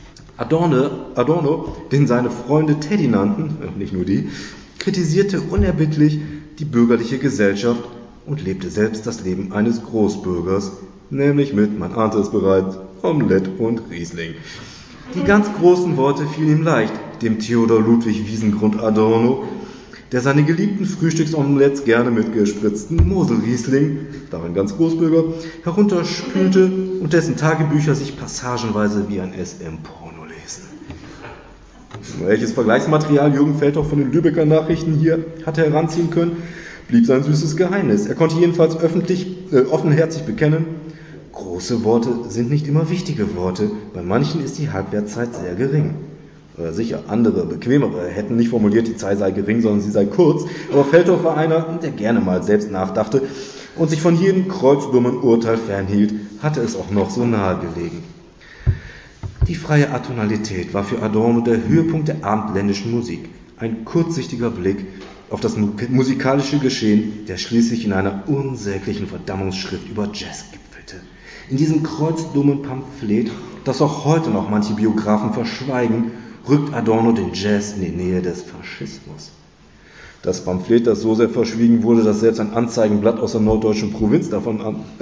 Adorno, den seine Freunde Teddy nannten, nicht nur die, kritisierte unerbittlich die bürgerliche Gesellschaft und lebte selbst das Leben eines Großbürgers, nämlich mit, man ahnte es bereits, Omelett und Riesling. Die ganz großen Worte fielen ihm leicht, dem Theodor Ludwig Wiesengrund Adorno, der seine geliebten Frühstücksomeletts gerne mit gespritzten Mosel-Riesling, darin ganz Großbürger, herunterspülte und dessen Tagebücher sich passagenweise wie ein SM-Porno lesen. Welches Vergleichsmaterial Jürgen Feldhoff von den Lübecker Nachrichten hier hatte heranziehen können, blieb sein süßes Geheimnis. Er konnte jedenfalls offenherzig bekennen, große Worte sind nicht immer wichtige Worte, bei manchen ist die Halbwertszeit sehr gering. Sicher, andere, bequemere hätten nicht formuliert, die Zeit sei gering, sondern sie sei kurz, aber Feldhoff war einer, der gerne mal selbst nachdachte und sich von jedem kreuzdummen Urteil fernhielt, hatte es auch noch so nahe gelegen. Die freie Atonalität war für Adorno der Höhepunkt der abendländischen Musik, ein kurzsichtiger Blick auf das musikalische Geschehen, der schließlich in einer unsäglichen Verdammungsschrift über Jazz gipfelte. In diesem kreuzdummen Pamphlet, das auch heute noch manche Biografen verschweigen, rückt Adorno den Jazz in die Nähe des Faschismus. Das Pamphlet, das so sehr verschwiegen wurde, dass selbst ein Anzeigenblatt aus der norddeutschen Provinz davon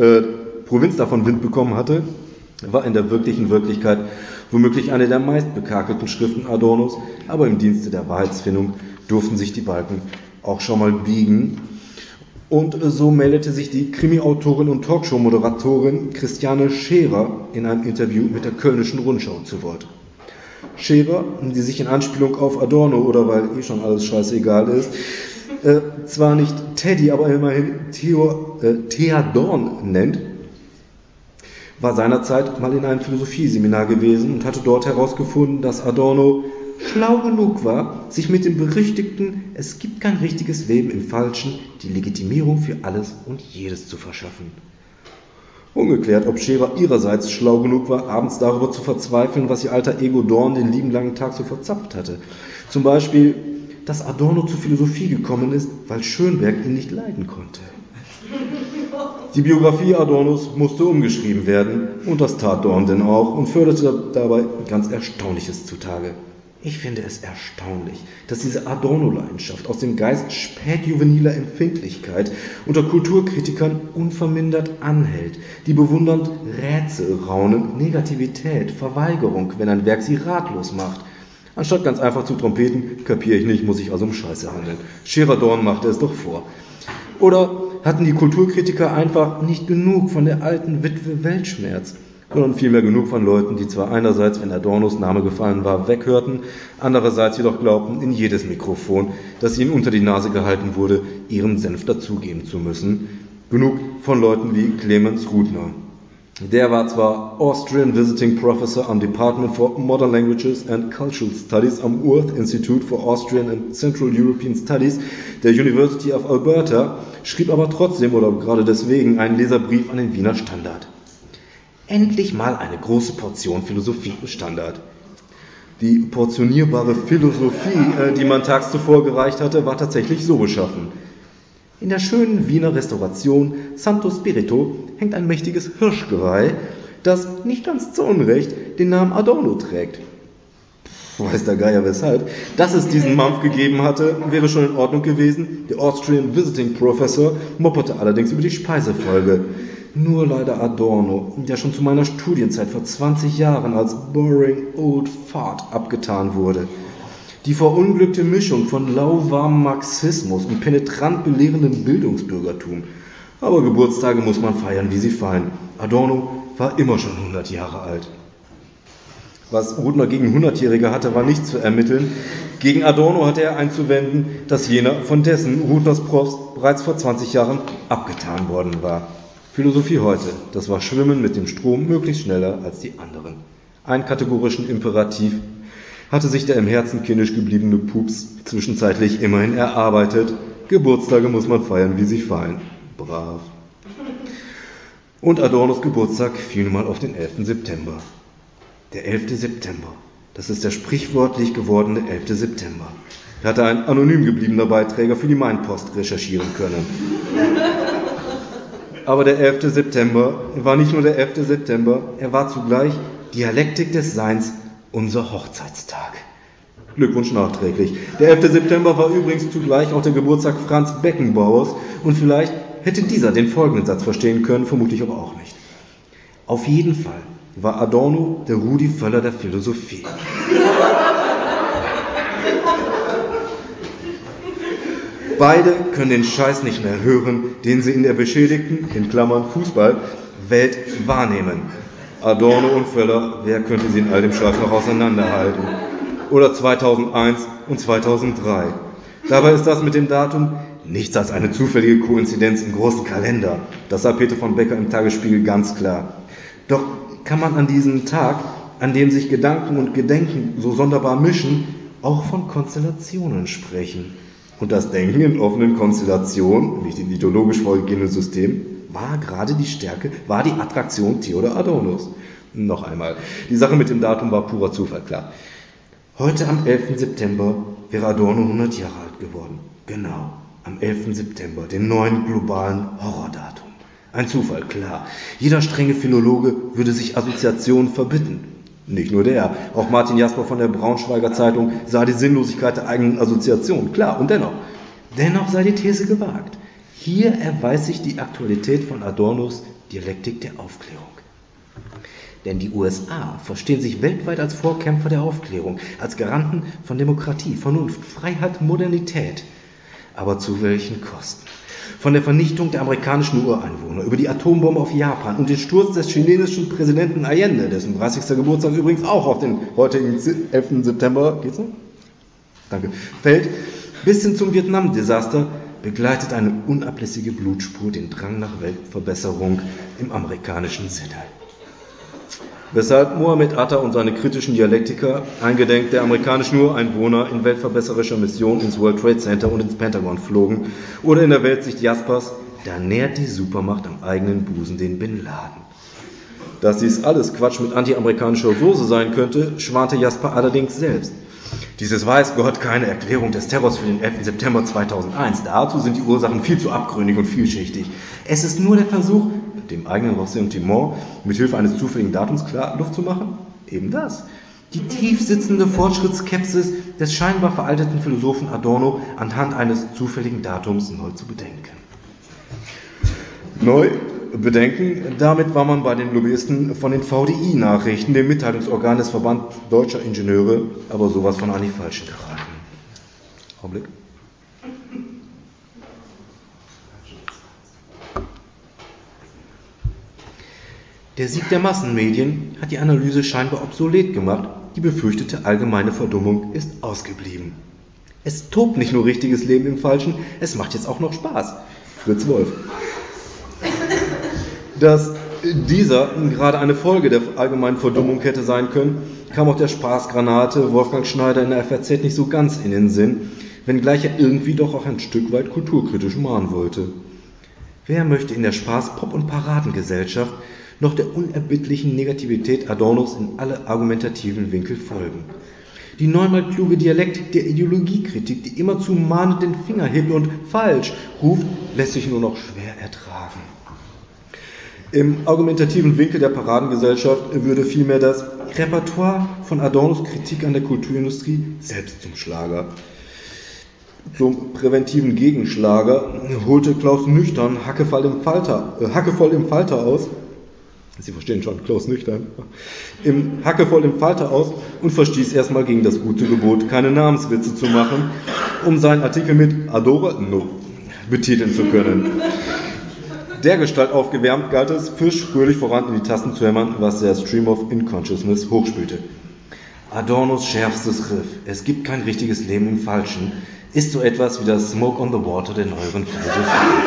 Wind bekommen hatte, war in der wirklichen Wirklichkeit womöglich eine der meistbekakelten Schriften Adornos, aber im Dienste der Wahrheitsfindung durften sich die Balken auch schon mal biegen. Und so meldete sich die Krimi-Autorin und Talkshow-Moderatorin Christiane Scherer in einem Interview mit der Kölnischen Rundschau zu Wort. Scherer, die sich in Anspielung auf Adorno oder weil schon alles scheißegal ist, zwar nicht Teddy, aber immerhin Theodorn nennt, war seinerzeit mal in einem Philosophieseminar gewesen und hatte dort herausgefunden, dass Adorno schlau genug war, sich mit dem berüchtigten "Es gibt kein richtiges Leben im Falschen" die Legitimierung für alles und jedes zu verschaffen. Ungeklärt, ob Scherer ihrerseits schlau genug war, abends darüber zu verzweifeln, was ihr alter Ego Dorn den lieben langen Tag so verzapft hatte. Zum Beispiel, dass Adorno zur Philosophie gekommen ist, weil Schönberg ihn nicht leiden konnte. Die Biografie Adornos musste umgeschrieben werden, und das tat Dorn denn auch und förderte dabei ganz Erstaunliches zutage. Ich finde es erstaunlich, dass diese Adorno-Leidenschaft aus dem Geist spätjuveniler Empfindlichkeit unter Kulturkritikern unvermindert anhält, die bewundernd Rätsel raunen, Negativität, Verweigerung, wenn ein Werk sie ratlos macht. Anstatt ganz einfach zu trompeten, kapiere ich nicht, muss ich also um Scheiße handeln. Scherer Dorn machte es doch vor. Oder hatten die Kulturkritiker einfach nicht genug von der alten Witwe Weltschmerz, sondern vielmehr genug von Leuten, die zwar einerseits, wenn Adornos Name gefallen war, weghörten, andererseits jedoch glaubten, in jedes Mikrofon, das ihnen unter die Nase gehalten wurde, ihren Senf dazugeben zu müssen. Genug von Leuten wie Clemens Rudner. Der war zwar Austrian Visiting Professor am Department for Modern Languages and Cultural Studies am Worth Institute for Austrian and Central European Studies der University of Alberta, schrieb aber trotzdem oder gerade deswegen einen Leserbrief an den Wiener Standard. Endlich mal eine große Portion Philosophie im Standard. Die portionierbare Philosophie, die man tags zuvor gereicht hatte, war tatsächlich so beschaffen. In der schönen Wiener Restauration Santo Spirito hängt ein mächtiges Hirschgeweih, das nicht ganz zu Unrecht den Namen Adorno trägt. Weiß der Geier weshalb. Dass es diesen Mampf gegeben hatte, wäre schon in Ordnung gewesen. Der Austrian Visiting Professor mopperte allerdings über die Speisefolge. Nur leider Adorno, der schon zu meiner Studienzeit vor 20 Jahren als boring old fart abgetan wurde. Die verunglückte Mischung von lauwarmem Marxismus und penetrant belehrendem Bildungsbürgertum. Aber Geburtstage muss man feiern, wie sie fallen. Adorno war immer schon 100 Jahre alt. Was Rudner gegen 100-Jährige hatte, war nichts zu ermitteln. Gegen Adorno hatte er einzuwenden, dass jener von dessen Rudners Profs bereits vor 20 Jahren abgetan worden war. Philosophie heute, das war Schwimmen mit dem Strom möglichst schneller als die anderen. Einen kategorischen Imperativ hatte sich der im Herzen kindisch gebliebene Pups zwischenzeitlich immerhin erarbeitet. Geburtstage muss man feiern, wie sie fallen. Brav. Und Adornos Geburtstag fiel nun mal auf den 11. September. Der 11. September, das ist der sprichwörtlich gewordene 11. September. Da hatte ein anonym gebliebener Beiträger für die Mainpost recherchieren können. Aber der 11. September war nicht nur der 11. September, er war zugleich Dialektik des Seins, unser Hochzeitstag. Glückwunsch nachträglich. Der 11. September war übrigens zugleich auch der Geburtstag Franz Beckenbauers und vielleicht hätte dieser den folgenden Satz verstehen können, vermutlich aber auch nicht. Auf jeden Fall war Adorno der Rudi Völler der Philosophie. Beide können den Scheiß nicht mehr hören, den sie in der beschädigten, in Klammern Fußball, Welt wahrnehmen. Adorno und Völler, wer könnte sie in all dem Scheiß noch auseinanderhalten? Oder 2001 und 2003. Dabei ist das mit dem Datum nichts als eine zufällige Koinzidenz im großen Kalender. Das sah Peter von Becker im Tagesspiegel ganz klar. Doch kann man an diesem Tag, an dem sich Gedanken und Gedenken so sonderbar mischen, auch von Konstellationen sprechen. Und das Denken in offenen Konstellationen, nicht in ideologisch vorgegebenen Systemen, war gerade die Stärke, war die Attraktion Theodor Adornos. Noch einmal, die Sache mit dem Datum war purer Zufall, klar. Heute am 11. September wäre Adorno 100 Jahre alt geworden. Genau, am 11. September, dem neuen globalen Horrordatum. Ein Zufall, klar. Jeder strenge Philologe würde sich Assoziationen verbitten. Nicht nur der, auch Martin Jasper von der Braunschweiger Zeitung sah die Sinnlosigkeit der eigenen Assoziation, klar, und dennoch sei die These gewagt. Hier erweist sich die Aktualität von Adornos Dialektik der Aufklärung. Denn die USA verstehen sich weltweit als Vorkämpfer der Aufklärung, als Garanten von Demokratie, Vernunft, Freiheit, Modernität. Aber zu welchen Kosten? Von der Vernichtung der amerikanischen Ureinwohner, über die Atombombe auf Japan und den Sturz des chinesischen Präsidenten Allende, dessen 30. Geburtstag übrigens auch auf den heutigen 11. September fällt, bis hin zum Vietnam-Desaster, begleitet eine unablässige Blutspur den Drang nach Weltverbesserung im amerikanischen Sinne. weshalb Mohammed Atta und seine kritischen Dialektiker, eingedenk der amerikanischen Ureinwohner, in weltverbesserischer Mission ins World Trade Center und ins Pentagon flogen, oder in der Weltsicht Jaspers, da nährt die Supermacht am eigenen Busen den Bin Laden. Dass dies alles Quatsch mit anti-amerikanischer Soße sein könnte, schwante Jasper allerdings selbst. Dieses weiß Gott keine Erklärung des Terrors für den 11. September 2001. Dazu sind die Ursachen viel zu abgründig und vielschichtig. Es ist nur der Versuch, dem eigenen Ressentiment mit Hilfe eines zufälligen Datums klar Luft zu machen. Eben das. Die tief sitzende Fortschrittsskepsis des scheinbar veralteten Philosophen Adorno anhand eines zufälligen Datums neu zu bedenken. Neu bedenken, damit war man bei den Lobbyisten von den VDI-Nachrichten, dem Mitteilungsorgan des Verband Deutscher Ingenieure, aber sowas von an die Falsche geraten. Augenblick. Der Sieg der Massenmedien hat die Analyse scheinbar obsolet gemacht, die befürchtete allgemeine Verdummung ist ausgeblieben. Es tobt nicht nur richtiges Leben im Falschen, es macht jetzt auch noch Spaß. Fritz Wolf. Dass dieser gerade eine Folge der allgemeinen Verdummung hätte sein können, kam auch der Spaßgranate Wolfgang Schneider in der FAZ nicht so ganz in den Sinn, wenngleich er irgendwie doch auch ein Stück weit kulturkritisch mahnen wollte. Wer möchte in der Spaß-, und Paradengesellschaft noch der unerbittlichen Negativität Adornos in alle argumentativen Winkel folgen? Die neunmal kluge Dialektik der Ideologiekritik, die immerzu mahnend den Finger hebt und falsch ruft, lässt sich nur noch schwer ertragen. Im argumentativen Winkel der Paradengesellschaft würde vielmehr das Repertoire von Adornos Kritik an der Kulturindustrie selbst zum Schlager. Zum präventiven Gegenschlager holte Klaus Nüchtern hackevoll im Falter aus. Sie verstehen schon, Klaus Nüchtern. Hackevoll im Falter aus und verstieß erstmal gegen das gute Gebot, keine Namenswitze zu machen, um seinen Artikel mit Adorno betiteln zu können. Dergestalt aufgewärmt galt es, Fisch fröhlich voran in die Tasten zu hämmern, was der Stream of Inconsciousness hochspülte. Adornos schärfstes Riff, es gibt kein richtiges Leben im Falschen, ist so etwas wie das Smoke on the Water der neueren Philosophie.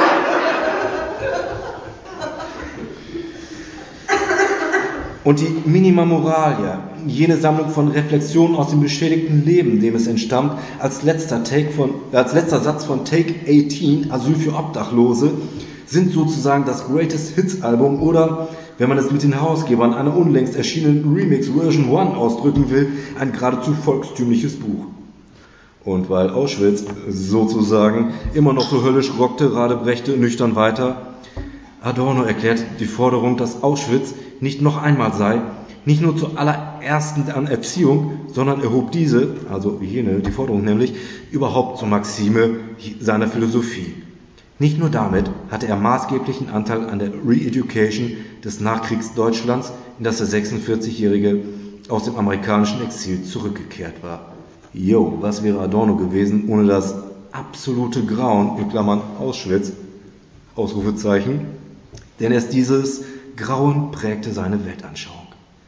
Und die Minima Moralia, jene Sammlung von Reflexionen aus dem beschädigten Leben, dem es entstammt, als letzter Satz von Take 18, Asyl für Obdachlose, sind sozusagen das Greatest Hits Album oder, wenn man es mit den Herausgebern einer unlängst erschienenen Remix Version 1 ausdrücken will, ein geradezu volkstümliches Buch. Und weil Auschwitz sozusagen immer noch so höllisch rockte, radebrechte nüchtern weiter, Adorno erklärt die Forderung, dass Auschwitz nicht noch einmal sei, nicht nur zur allerersten an Erziehung, sondern erhob diese, also jene, die Forderung nämlich, überhaupt zur Maxime seiner Philosophie. Nicht nur damit hatte er maßgeblichen Anteil an der Re-Education des Nachkriegsdeutschlands, in das der 46-Jährige aus dem amerikanischen Exil zurückgekehrt war. Jo, was wäre Adorno gewesen ohne das absolute Grauen, in Klammern Auschwitz, Ausrufezeichen, denn erst dieses Grauen prägte seine Weltanschauung.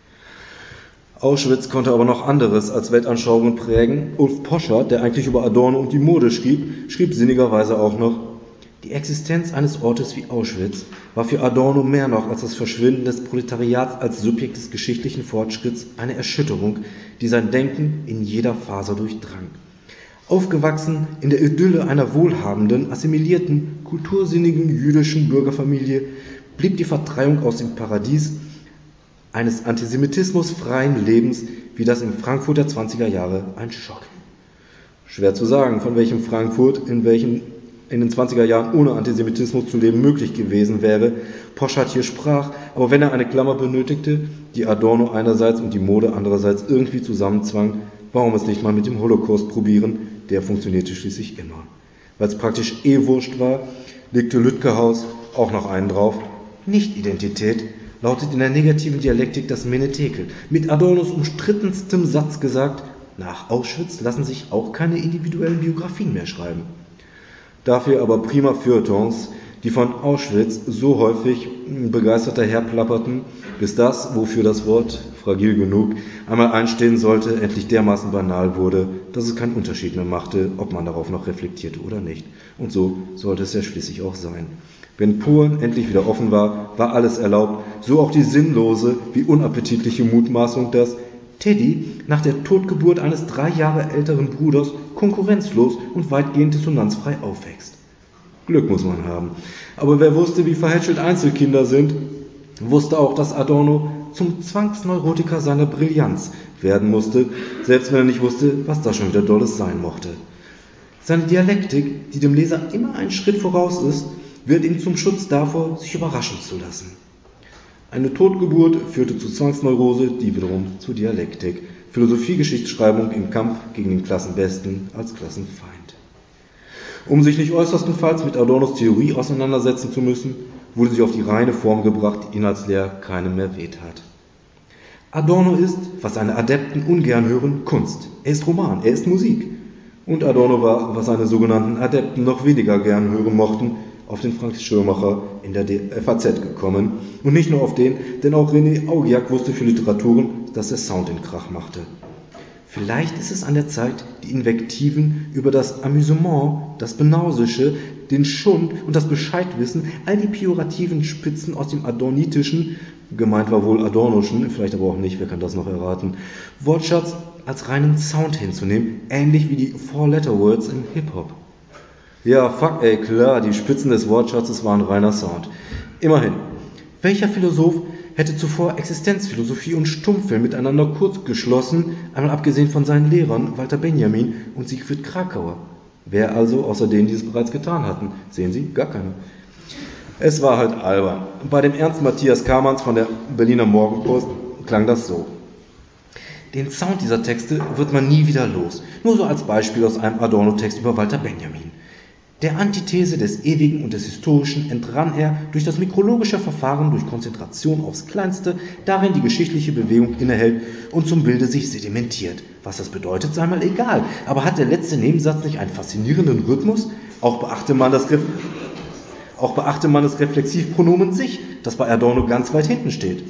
Auschwitz konnte aber noch anderes als Weltanschauungen prägen. Ulf Poschardt, der eigentlich über Adorno und die Mode schrieb sinnigerweise auch noch: Die Existenz eines Ortes wie Auschwitz war für Adorno mehr noch als das Verschwinden des Proletariats als Subjekt des geschichtlichen Fortschritts eine Erschütterung, die sein Denken in jeder Faser durchdrang. Aufgewachsen in der Idylle einer wohlhabenden, assimilierten, kultursinnigen jüdischen Bürgerfamilie, blieb die Vertreibung aus dem Paradies eines antisemitismusfreien Lebens wie das in Frankfurt der 20er Jahre ein Schock. Schwer zu sagen, von welchem Frankfurt in den 20er Jahren ohne Antisemitismus zu leben möglich gewesen wäre, Poschardt hier sprach, aber wenn er eine Klammer benötigte, die Adorno einerseits und die Mode andererseits irgendwie zusammenzwang, warum es nicht mal mit dem Holocaust probieren, der funktionierte schließlich immer. Weil es praktisch wurscht war, legte Lütkehaus auch noch einen drauf: Nicht-Identität lautet in der negativen Dialektik das Menetekel. Mit Adornos umstrittenstem Satz gesagt: Nach Auschwitz lassen sich auch keine individuellen Biografien mehr schreiben. Dafür aber prima Feuilletons, die von Auschwitz so häufig begeistert daherplapperten, bis das, wofür das Wort fragil genug, einmal einstehen sollte, endlich dermaßen banal wurde, dass es keinen Unterschied mehr machte, ob man darauf noch reflektierte oder nicht. Und so sollte es ja schließlich auch sein. Wenn Polen endlich wieder offen war, war alles erlaubt, so auch die sinnlose wie unappetitliche Mutmaßung, dass Teddy nach der Totgeburt eines 3 Jahre älteren Bruders konkurrenzlos und weitgehend dissonanzfrei aufwächst. Glück muss man haben. Aber wer wusste, wie verhätschelt Einzelkinder sind, wusste auch, dass Adorno zum Zwangsneurotiker seiner Brillanz werden musste, selbst wenn er nicht wusste, was da schon wieder Dolles sein mochte. Seine Dialektik, die dem Leser immer einen Schritt voraus ist, wird ihm zum Schutz davor, sich überraschen zu lassen. Eine Totgeburt führte zu Zwangsneurose, die wiederum zu Dialektik. Philosophie-Geschichtsschreibung im Kampf gegen den Klassenbesten als Klassenfeind. Um sich nicht äußerstenfalls mit Adornos Theorie auseinandersetzen zu müssen, wurde sie auf die reine Form gebracht, die inhaltsleer keinem mehr wehtat. Adorno ist, was seine Adepten ungern hören, Kunst. Er ist Roman, er ist Musik. Und Adorno war, was seine sogenannten Adepten noch weniger gern hören mochten, auf den Frank Schirmacher in der FAZ gekommen. Und nicht nur auf den, denn auch René Augiac wusste für Literaturen, dass der Sound den Krach machte. Vielleicht ist es an der Zeit, die Invektiven über das Amüsement, das Benausische, den Schund und das Bescheidwissen, all die pejorativen Spitzen aus dem adornitischen, gemeint war wohl adornoschen, vielleicht aber auch nicht, wer kann das noch erraten, Wortschatz als reinen Sound hinzunehmen, ähnlich wie die Four-Letter-Words im Hip-Hop. Ja, fuck ey, klar, die Spitzen des Wortschatzes waren reiner Sound. Immerhin, welcher Philosoph hätte zuvor Existenzphilosophie und Stummfilm miteinander kurz geschlossen, einmal abgesehen von seinen Lehrern Walter Benjamin und Siegfried Krakauer? Wer also außer denen, die es bereits getan hatten? Sehen Sie, gar keiner. Es war halt albern. Bei dem Ernst Matthias Kamans von der Berliner Morgenpost klang das so. Den Sound dieser Texte wird man nie wieder los. Nur so als Beispiel aus einem Adorno-Text über Walter Benjamin. Der Antithese des Ewigen und des Historischen entrann er durch das mikrologische Verfahren, durch Konzentration aufs Kleinste, darin die geschichtliche Bewegung innehält und zum Bilde sich sedimentiert. Was das bedeutet, sei mal egal. Aber hat der letzte Nebensatz nicht einen faszinierenden Rhythmus? Auch beachte man das Reflexivpronomen sich, das bei Adorno ganz weit hinten steht.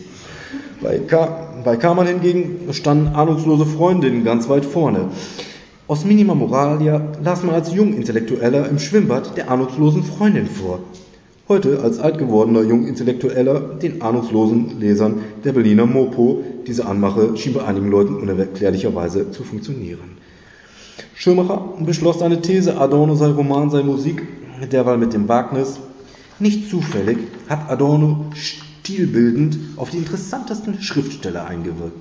Bei Kamann hingegen standen ahnungslose Freundinnen ganz weit vorne. Aus Minima Moralia las man als Jungintellektueller im Schwimmbad der ahnungslosen Freundin vor. Heute als altgewordener Jungintellektueller den ahnungslosen Lesern der Berliner Mopo. Diese Anmache schien bei einigen Leuten unerklärlicherweise zu funktionieren. Schirmacher beschloss seine These, Adorno sei Roman, sei Musik, derweil mit dem Wagnis. Nicht zufällig hat Adorno stilbildend auf die interessantesten Schriftsteller eingewirkt.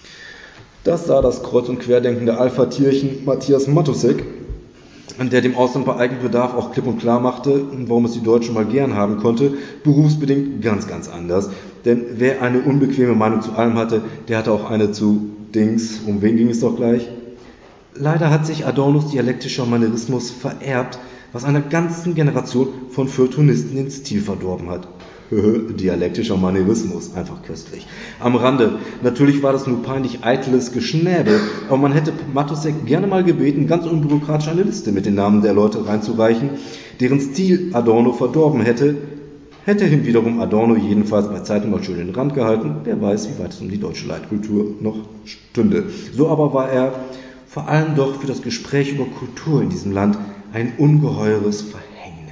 Das sah das kreuz- und querdenkende Alpha-Tierchen Matthias Mattusek, der dem Ausland bei Eigenbedarf auch klipp und klar machte, warum es die Deutschen mal gern haben konnte, berufsbedingt ganz, ganz anders. Denn wer eine unbequeme Meinung zu allem hatte, der hatte auch eine zu Dings. Um wen ging es doch gleich? Leider hat sich Adornos dialektischer Manierismus vererbt, was einer ganzen Generation von Feuilletonisten den Stil verdorben hat. Dialektischer Manierismus, einfach köstlich. Am Rande, natürlich war das nur peinlich eitles Geschnäbel, aber man hätte Mattusek gerne mal gebeten, ganz unbürokratisch eine Liste mit den Namen der Leute reinzureichen, deren Stil Adorno verdorben hätte ihm wiederum Adorno jedenfalls bei Zeiten mal schön den Rand gehalten, wer weiß, wie weit es um die deutsche Leitkultur noch stünde. So aber war er vor allem doch für das Gespräch über Kultur in diesem Land ein ungeheures Verhängnis.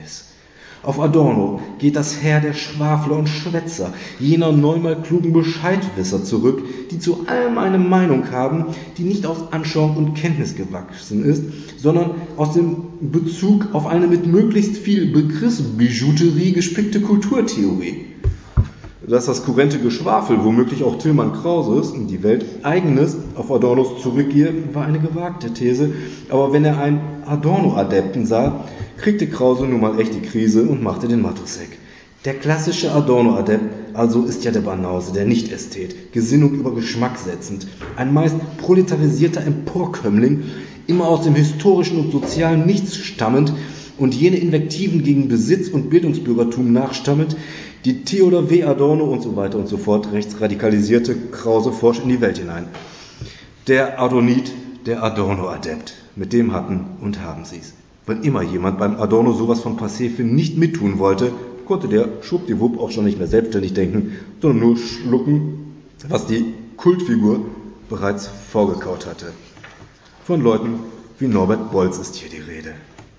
Auf Adorno geht das Heer der Schwafler und Schwätzer, jener neunmal klugen Bescheidwisser zurück, die zu allem eine Meinung haben, die nicht aus Anschauung und Kenntnis gewachsen ist, sondern aus dem Bezug auf eine mit möglichst viel Begriffsbijouterie gespickte Kulturtheorie. Dass das kurrente Geschwafel, womöglich auch Tilman Krauses, die Welt eigenes auf Adornos zurückgehe, war eine gewagte These, aber wenn er einen Adorno-Adepten sah, kriegte Krause nun mal echt die Krise und machte den Mattusek. Der klassische Adorno-Adept also ist ja der Banause, der Nicht-Ästhet, Gesinnung über Geschmack setzend, ein meist proletarisierter Emporkömmling, immer aus dem historischen und sozialen Nichts stammend und jene Invektiven gegen Besitz und Bildungsbürgertum nachstammend, die Theodor W. Adorno und so weiter und so fort rechtsradikalisierte Krause forsch in die Welt hinein. Der Adonit, der Adorno-Adept, mit dem hatten und haben sie's. Wenn immer jemand beim Adorno sowas von Passé-Film nicht mittun wollte, konnte der schwuppdiwupp auch schon nicht mehr selbstständig denken, sondern nur schlucken, was die Kultfigur bereits vorgekaut hatte. Von Leuten wie Norbert Bolz ist hier die Rede.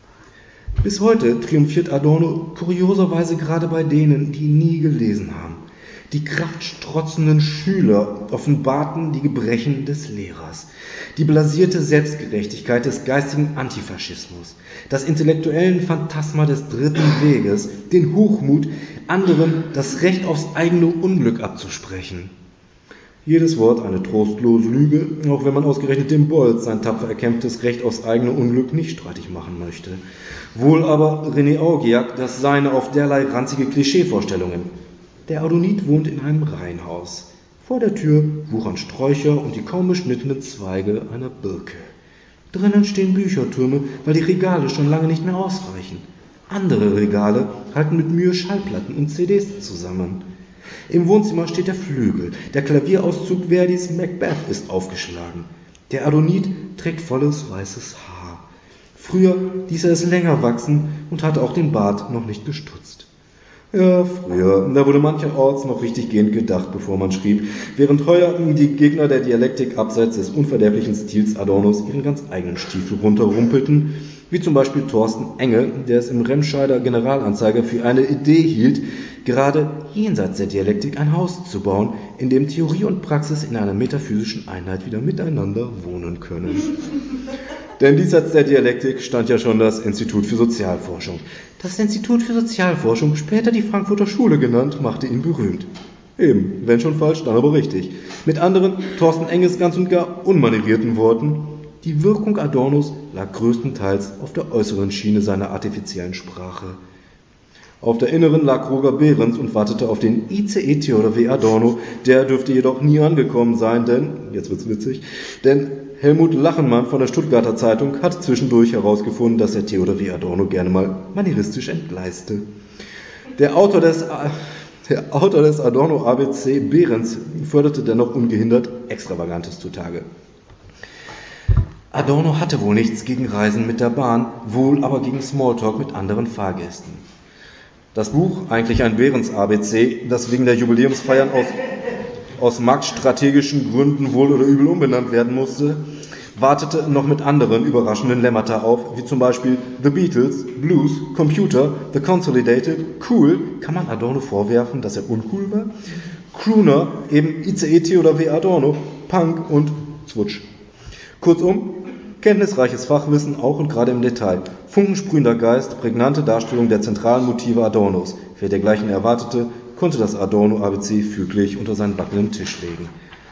Bis heute triumphiert Adorno kurioserweise gerade bei denen, die ihn nie gelesen haben. Die kraftstrotzenden Schüler offenbarten die Gebrechen des Lehrers, die blasierte Selbstgerechtigkeit des geistigen Antifaschismus, das intellektuellen Phantasma des dritten Weges, den Hochmut, anderen das Recht aufs eigene Unglück abzusprechen. Jedes Wort eine trostlose Lüge, auch wenn man ausgerechnet dem Bolz sein tapfer erkämpftes Recht aufs eigene Unglück nicht streitig machen möchte. Wohl aber René Augiac das seine auf derlei ranzige Klischeevorstellungen. Der Adonit wohnt in einem Reihenhaus. Vor der Tür wuchern Sträucher und die kaum beschnittenen Zweige einer Birke. Drinnen stehen Büchertürme, weil die Regale schon lange nicht mehr ausreichen. Andere Regale halten mit Mühe Schallplatten und CDs zusammen. Im Wohnzimmer steht der Flügel. Der Klavierauszug Verdis Macbeth ist aufgeschlagen. Der Adonit trägt volles weißes Haar. Früher ließ er es länger wachsen und hatte auch den Bart noch nicht gestutzt. Ja, früher, da wurde mancherorts noch richtig gehend gedacht, bevor man schrieb, während heuer die Gegner der Dialektik abseits des unverderblichen Stils Adornos ihren ganz eigenen Stiefel runterrumpelten, wie zum Beispiel Thorsten Engel, der es im Remscheider Generalanzeiger für eine Idee hielt, gerade jenseits der Dialektik ein Haus zu bauen, in dem Theorie und Praxis in einer metaphysischen Einheit wieder miteinander wohnen können. Denn diesseits der Dialektik stand ja schon das Institut für Sozialforschung. Das Institut für Sozialforschung, später die Frankfurter Schule genannt, machte ihn berühmt. Eben, wenn schon falsch, dann aber richtig. Mit anderen, Thorsten Engels ganz und gar unmanierierten Worten: Die Wirkung Adornos lag größtenteils auf der äußeren Schiene seiner artifiziellen Sprache. Auf der inneren lag Roger Behrens und wartete auf den ICE Theodor W. Adorno. Der dürfte jedoch nie angekommen sein, jetzt wird's witzig, denn Helmut Lachenmann von der Stuttgarter Zeitung hat zwischendurch herausgefunden, dass der Theodor W. Adorno gerne mal manieristisch entgleiste. Der Autor des Adorno ABC, Behrens, förderte dennoch ungehindert Extravagantes zutage. Adorno hatte wohl nichts gegen Reisen mit der Bahn, wohl aber gegen Smalltalk mit anderen Fahrgästen. Das Buch, eigentlich ein Behrens ABC, das wegen der Jubiläumsfeiern aus marktstrategischen Gründen wohl oder übel umbenannt werden musste, wartete noch mit anderen überraschenden Lemmata auf, wie zum Beispiel The Beatles, Blues, Computer, The Consolidated, Cool, kann man Adorno vorwerfen, dass er uncool war? Crooner, eben ICE Theodor W. Adorno, Punk und Zwutsch. Kurzum, kenntnisreiches Fachwissen, auch und gerade im Detail, funkensprühender Geist, prägnante Darstellung der zentralen Motive Adornos. Wer dergleichen erwartete, konnte das Adorno-ABC füglich unter seinen wackelnden Tisch legen.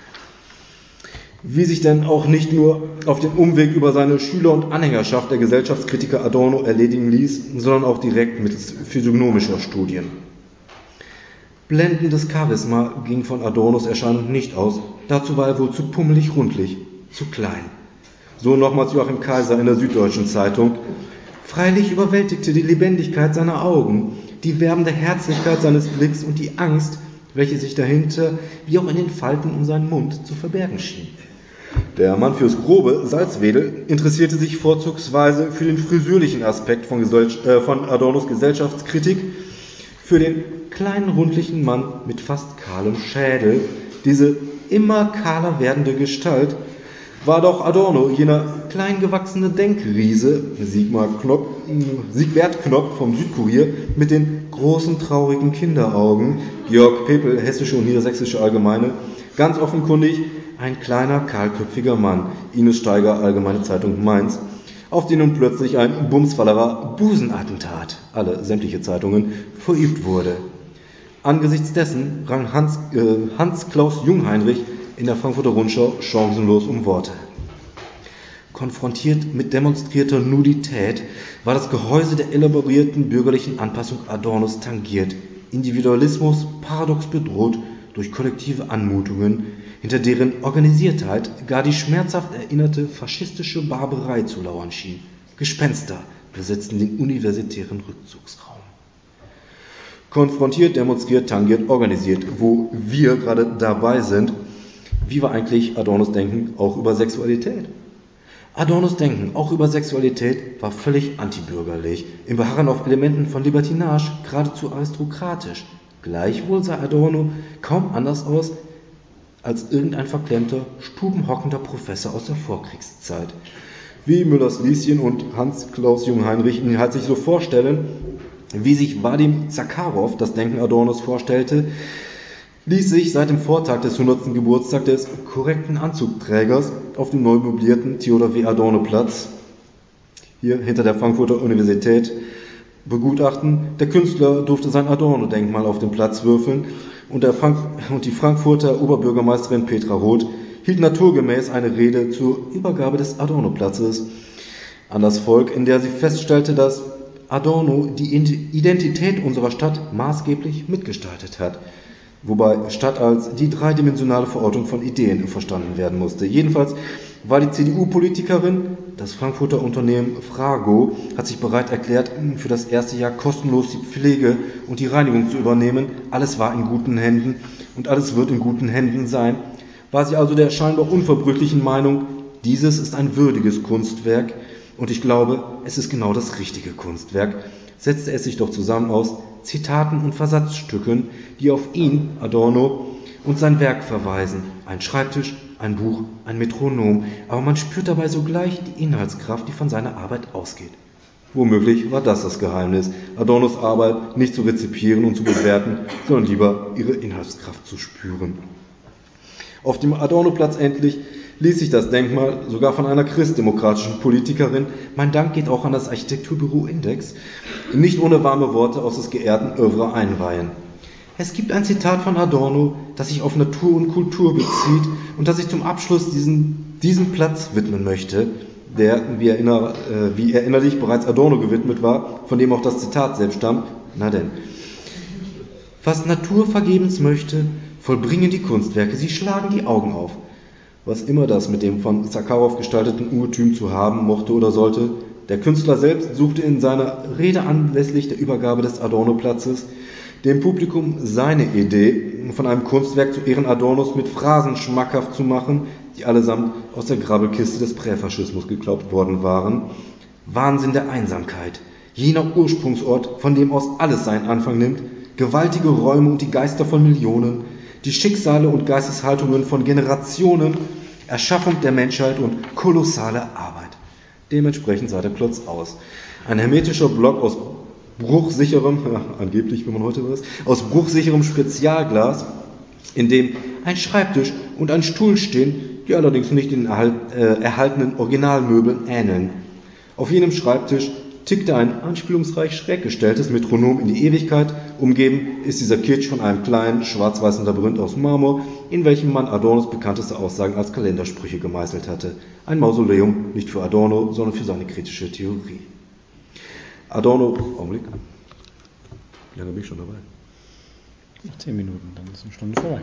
Wie sich denn auch nicht nur auf dem Umweg über seine Schüler und Anhängerschaft der Gesellschaftskritiker Adorno erledigen ließ, sondern auch direkt mittels physiognomischer Studien. Blendendes Charisma ging von Adornos Erscheinung nicht aus, dazu war er wohl zu pummelig rundlich, zu klein. So nochmals Joachim Kaiser in der Süddeutschen Zeitung. Freilich überwältigte die Lebendigkeit seiner Augen, die werbende Herzlichkeit seines Blicks und die Angst, welche sich dahinter, wie auch in den Falten um seinen Mund, zu verbergen schien. Der Mann fürs Grobe, Salzwedel, interessierte sich vorzugsweise für den frisürlichen Aspekt von Adornos Gesellschaftskritik, für den kleinen, rundlichen Mann mit fast kahlem Schädel. Diese immer kahler werdende Gestalt war doch Adorno, jener kleingewachsene Denkriese, Siegbert Knopp vom Südkurier, mit den großen, traurigen Kinderaugen, Georg Pepel, Hessische und Niedersächsische Allgemeine, ganz offenkundig ein kleiner, kahlköpfiger Mann, Ines Steiger, Allgemeine Zeitung Mainz, auf den nun plötzlich ein bumsfallerer Busenattentat, sämtliche Zeitungen, verübt wurde. Angesichts dessen rang Hans-Klaus Jungheinrich in der Frankfurter Rundschau chancenlos um Worte. Konfrontiert mit demonstrierter Nudität war das Gehäuse der elaborierten bürgerlichen Anpassung Adornos tangiert, Individualismus paradox bedroht durch kollektive Anmutungen, hinter deren Organisiertheit gar die schmerzhaft erinnerte faschistische Barbarei zu lauern schien. Gespenster besetzten den universitären Rückzugsraum. Konfrontiert, demonstriert, tangiert, organisiert, wo wir gerade dabei sind. Wie war eigentlich Adornos Denken auch über Sexualität? Adornos Denken auch über Sexualität war völlig antibürgerlich, im Beharren auf Elementen von Libertinage geradezu aristokratisch. Gleichwohl sah Adorno kaum anders aus als irgendein verklemmter, stubenhockender Professor aus der Vorkriegszeit. Wie Müllers Lieschen und Hans-Klaus Jungheinrich ihn halt sich so vorstellen, wie sich Wadim Zakharow das Denken Adornos vorstellte, ließ sich seit dem Vortag des 100. Geburtstags des korrekten Anzugträgers auf dem neu möblierten Theodor W. Adorno Platz, hier hinter der Frankfurter Universität, begutachten. Der Künstler durfte sein Adorno-Denkmal auf den Platz würfeln und die Frankfurter Oberbürgermeisterin Petra Roth hielt naturgemäß eine Rede zur Übergabe des Adorno-Platzes an das Volk, in der sie feststellte, dass Adorno die Identität unserer Stadt maßgeblich mitgestaltet hat, wobei Stadt als die dreidimensionale Verortung von Ideen verstanden werden musste. Jedenfalls war die CDU-Politikerin, das Frankfurter Unternehmen Frago hat sich bereit erklärt, für das erste Jahr kostenlos die Pflege und die Reinigung zu übernehmen. Alles war in guten Händen und alles wird in guten Händen sein. War sie also der scheinbar unverbrüchlichen Meinung, dieses ist ein würdiges Kunstwerk und ich glaube, es ist genau das richtige Kunstwerk, setzte es sich doch zusammen aus Zitaten und Versatzstücken, die auf ihn, Adorno, und sein Werk verweisen. Ein Schreibtisch, ein Buch, ein Metronom, aber man spürt dabei sogleich die Inhaltskraft, die von seiner Arbeit ausgeht. Womöglich war das Geheimnis, Adornos Arbeit nicht zu rezipieren und zu bewerten, sondern lieber ihre Inhaltskraft zu spüren. Auf dem Adornoplatz endlich ließ sich das Denkmal sogar von einer christdemokratischen Politikerin, mein Dank geht auch an das Architekturbüro Index, nicht ohne warme Worte aus des geehrten Œuvre einweihen. Es gibt ein Zitat von Adorno, das sich auf Natur und Kultur bezieht und das ich zum Abschluss diesem Platz widmen möchte, der, wie erinnerlich bereits Adorno gewidmet war, von dem auch das Zitat selbst stammt. Na denn, was Natur vergebens möchte, vollbringen die Kunstwerke, sie schlagen die Augen auf. Was immer das mit dem von Zakharow gestalteten Urtüm zu haben mochte oder sollte, der Künstler selbst suchte in seiner Rede anlässlich der Übergabe des Adorno-Platzes dem Publikum seine Idee von einem Kunstwerk zu Ehren Adornos mit Phrasen schmackhaft zu machen, die allesamt aus der Grabbelkiste des Präfaschismus geklaut worden waren. Wahnsinn der Einsamkeit, jener Ursprungsort, von dem aus alles seinen Anfang nimmt, gewaltige Räume und die Geister von Millionen, die Schicksale und Geisteshaltungen von Generationen, Erschaffung der Menschheit und kolossale Arbeit. Dementsprechend sah der Klotz aus. Ein hermetischer Block aus bruchsicherem, angeblich, wenn man heute weiß, aus bruchsicherem Spezialglas, in dem ein Schreibtisch und ein Stuhl stehen, die allerdings nicht den erhaltenen Originalmöbeln ähneln. Auf jenem Schreibtisch tickte ein anspielungsreich schräg gestelltes Metronom in die Ewigkeit, umgeben ist dieser Kitsch von einem kleinen, schwarz-weißen Labyrinth aus Marmor, in welchem man Adornos bekannteste Aussagen als Kalendersprüche gemeißelt hatte. Ein Mausoleum, nicht für Adorno, sondern für seine kritische Theorie. Adorno, Augenblick, wie lange bin ich schon dabei? 10 Minuten, dann ist eine Stunde vorbei.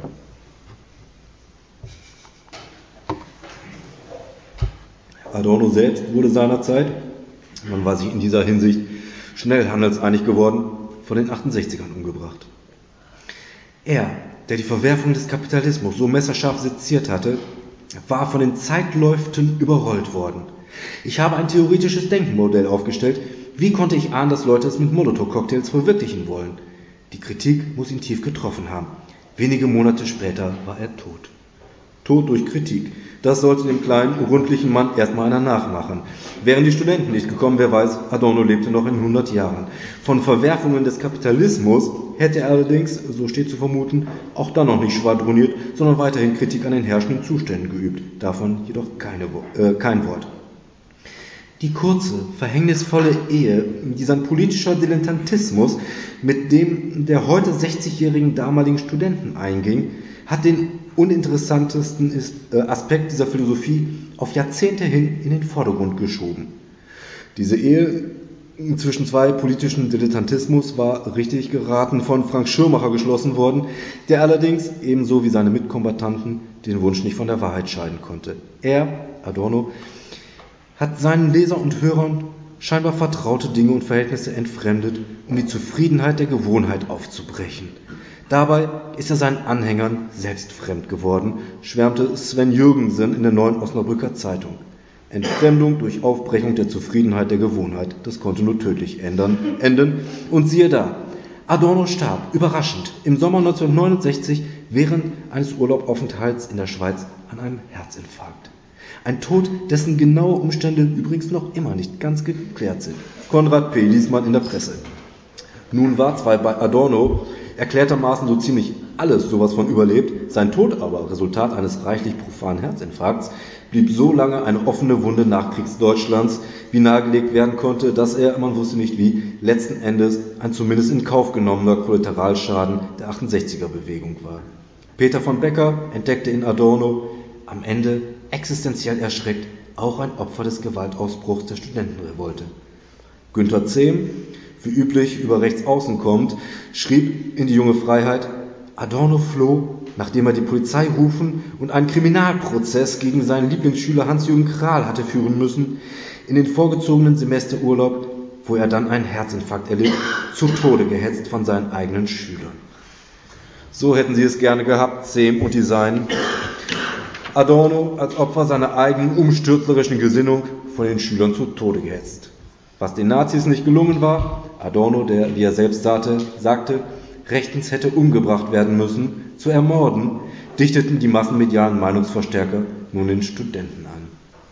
Adorno selbst wurde seinerzeit, man war sich in dieser Hinsicht schnell handelseinig geworden, von den 68ern umgebracht. Er, der die Verwerfung des Kapitalismus so messerscharf seziert hatte, war von den Zeitläuften überrollt worden. Ich habe ein theoretisches Denkmodell aufgestellt. Wie konnte ich ahnen, dass Leute es mit Molotow-Cocktails verwirklichen wollen? Die Kritik muss ihn tief getroffen haben. Wenige Monate später war er tot. Tod durch Kritik. Das sollte dem kleinen, rundlichen Mann erstmal einer nachmachen. Wären die Studenten nicht gekommen, wer weiß, Adorno lebte noch in 100 Jahren. Von Verwerfungen des Kapitalismus hätte er allerdings, so steht zu vermuten, auch dann noch nicht schwadroniert, sondern weiterhin Kritik an den herrschenden Zuständen geübt. Davon jedoch kein Wort. Die kurze, verhängnisvolle Ehe, die sein politischer Dilettantismus mit dem der heute 60-jährigen damaligen Studenten einging, hat den uninteressantesten Aspekt dieser Philosophie auf Jahrzehnte hin in den Vordergrund geschoben. Diese Ehe zwischen zwei politischen Dilettantismus war richtig geraten von Frank Schirmacher geschlossen worden, der allerdings, ebenso wie seine Mitkombattanten, den Wunsch nicht von der Wahrheit scheiden konnte. Er, Adorno, hat seinen Leser und Hörern scheinbar vertraute Dinge und Verhältnisse entfremdet, um die Zufriedenheit der Gewohnheit aufzubrechen. Dabei ist er seinen Anhängern selbst fremd geworden, schwärmte Sven Jürgensen in der Neuen Osnabrücker Zeitung. Entfremdung durch Aufbrechung der Zufriedenheit der Gewohnheit, das konnte nur tödlich enden. Und siehe da, Adorno starb, überraschend, im Sommer 1969 während eines Urlaubaufenthalts in der Schweiz an einem Herzinfarkt. Ein Tod, dessen genaue Umstände übrigens noch immer nicht ganz geklärt sind. Konrad P. liest man in der Presse. Nun war zwar bei Adorno erklärtermaßen so ziemlich alles sowas von überlebt, sein Tod aber, Resultat eines reichlich profanen Herzinfarkts, blieb so lange eine offene Wunde Nachkriegsdeutschlands, wie nahegelegt werden konnte, dass er, man wusste nicht wie, letzten Endes ein zumindest in Kauf genommener Kollateralschaden der 68er-Bewegung war. Peter von Becker entdeckte in Adorno, am Ende existenziell erschreckt, auch ein Opfer des Gewaltausbruchs der Studentenrevolte. Günter Zehm, wie üblich über rechts außen kommt, schrieb in Die junge Freiheit, Adorno floh, nachdem er die Polizei rufen und einen Kriminalprozess gegen seinen Lieblingsschüler Hans-Jürgen Krahl hatte führen müssen, in den vorgezogenen Semesterurlaub, wo er dann einen Herzinfarkt erlitt, zu Tode gehetzt von seinen eigenen Schülern. So hätten sie es gerne gehabt, Zehm und die Seinen. Adorno als Opfer seiner eigenen umstürzlerischen Gesinnung von den Schülern zu Tode gehetzt. Was den Nazis nicht gelungen war, Adorno, der, wie er selbst sagte, rechtens hätte umgebracht werden müssen, zu ermorden, dichteten die massenmedialen Meinungsverstärker nun den Studenten an.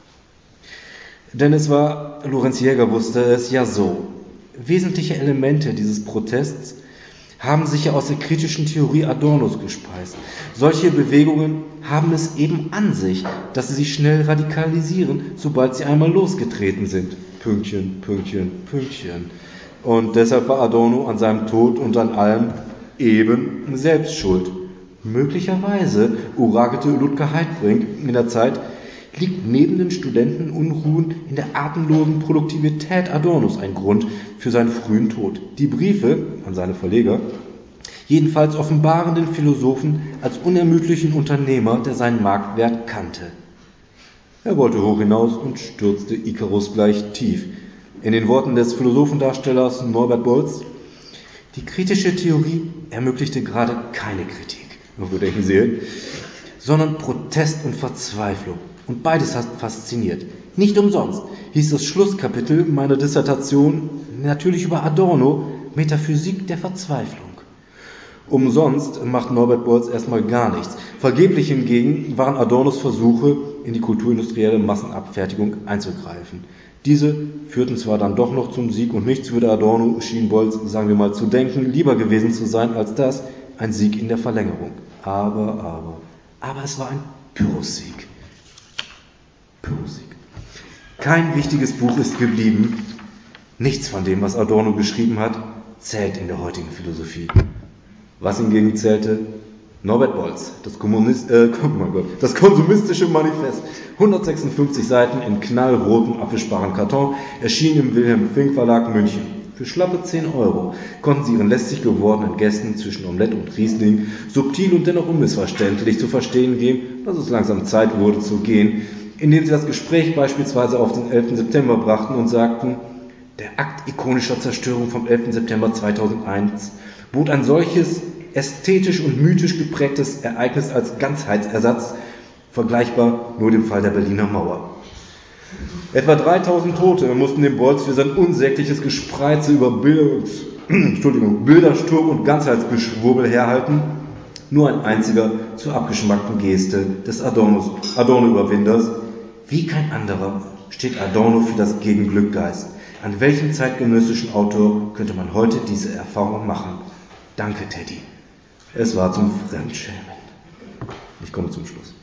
Denn es war, Lorenz Jäger wusste es ja so, wesentliche Elemente dieses Protests haben sich ja aus der kritischen Theorie Adornos gespeist. Solche Bewegungen haben es eben an sich, dass sie sich schnell radikalisieren, sobald sie einmal losgetreten sind. Pünktchen, Pünktchen, Pünktchen. Und deshalb war Adorno an seinem Tod und an allem eben selbst schuld. Möglicherweise, orakelte Ludger Heidbrink in der Zeit, liegt neben den Studentenunruhen in der atemlosen Produktivität Adornos ein Grund für seinen frühen Tod. Die Briefe an seine Verleger jedenfalls offenbaren den Philosophen als unermüdlichen Unternehmer, der seinen Marktwert kannte. Er wollte hoch hinaus und stürzte Ikarus gleich tief. In den Worten des Philosophendarstellers Norbert Bolz, die kritische Theorie ermöglichte gerade keine Kritik, wo denken Sie, sondern Protest und Verzweiflung. Und beides hat fasziniert. Nicht umsonst hieß das Schlusskapitel meiner Dissertation natürlich über Adorno, Metaphysik der Verzweiflung. Umsonst macht Norbert Bolz erstmal gar nichts. Vergeblich hingegen waren Adornos Versuche, in die kulturindustrielle Massenabfertigung einzugreifen. Diese führten zwar dann doch noch zum Sieg und nichts würde Adorno, schien Bolz, sagen wir mal, zu denken, lieber gewesen zu sein als das, ein Sieg in der Verlängerung. Aber es war ein Pyrrhussieg. Kein wichtiges Buch ist geblieben. Nichts von dem, was Adorno geschrieben hat, zählt in der heutigen Philosophie. Was hingegen zählte? Norbert Bolz, das konsumistische Manifest. 156 Seiten in knallrotem, abwischbaren Karton, erschien im Wilhelm Fink Verlag München. Für schlappe 10 € konnten sie ihren lästig gewordenen Gästen zwischen Omelette und Riesling subtil und dennoch unmissverständlich zu verstehen geben, dass es langsam Zeit wurde zu gehen, indem sie das Gespräch beispielsweise auf den 11. September brachten und sagten, der Akt ikonischer Zerstörung vom 11. September 2001 bot ein solches ästhetisch und mythisch geprägtes Ereignis als Ganzheitsersatz, vergleichbar nur dem Fall der Berliner Mauer. Etwa 3000 Tote mussten dem Bolz für sein unsägliches Gespreize über Bildersturm und Ganzheitsgeschwurbel herhalten. Nur ein einziger zur abgeschmackten Geste des Adorno-Überwinders. Wie kein anderer steht Adorno für das Gegenglück Geist. An welchem zeitgenössischen Autor könnte man heute diese Erfahrung machen? Danke, Teddy. Es war zum Fremdschämen. Ich komme zum Schluss.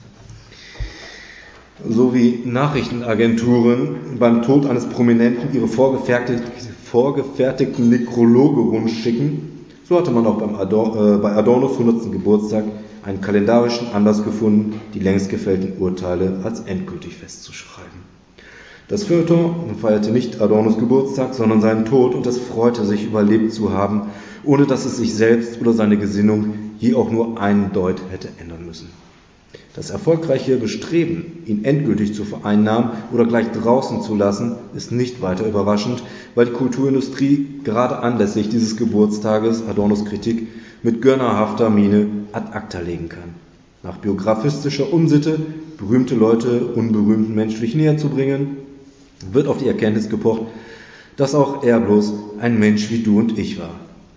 So wie Nachrichtenagenturen beim Tod eines Prominenten ihre vorgefertigten Nekrologe rumschicken, so hatte man auch bei Adornos 100. Geburtstag einen kalendarischen Anlass gefunden, die längst gefällten Urteile als endgültig festzuschreiben. Das Feuilleton feierte nicht Adornos Geburtstag, sondern seinen Tod, und es freute sich, überlebt zu haben, ohne dass es sich selbst oder seine Gesinnung je auch nur einen Deut hätte ändern müssen. Das erfolgreiche Bestreben, ihn endgültig zu vereinnahmen oder gleich draußen zu lassen, ist nicht weiter überraschend, weil die Kulturindustrie gerade anlässlich dieses Geburtstages Adornos Kritik mit gönnerhafter Miene ad acta legen kann. Nach biografistischer Unsitte, berühmte Leute unberühmten menschlich näher zu bringen, wird auf die Erkenntnis gepocht, dass auch er bloß ein Mensch wie du und ich war.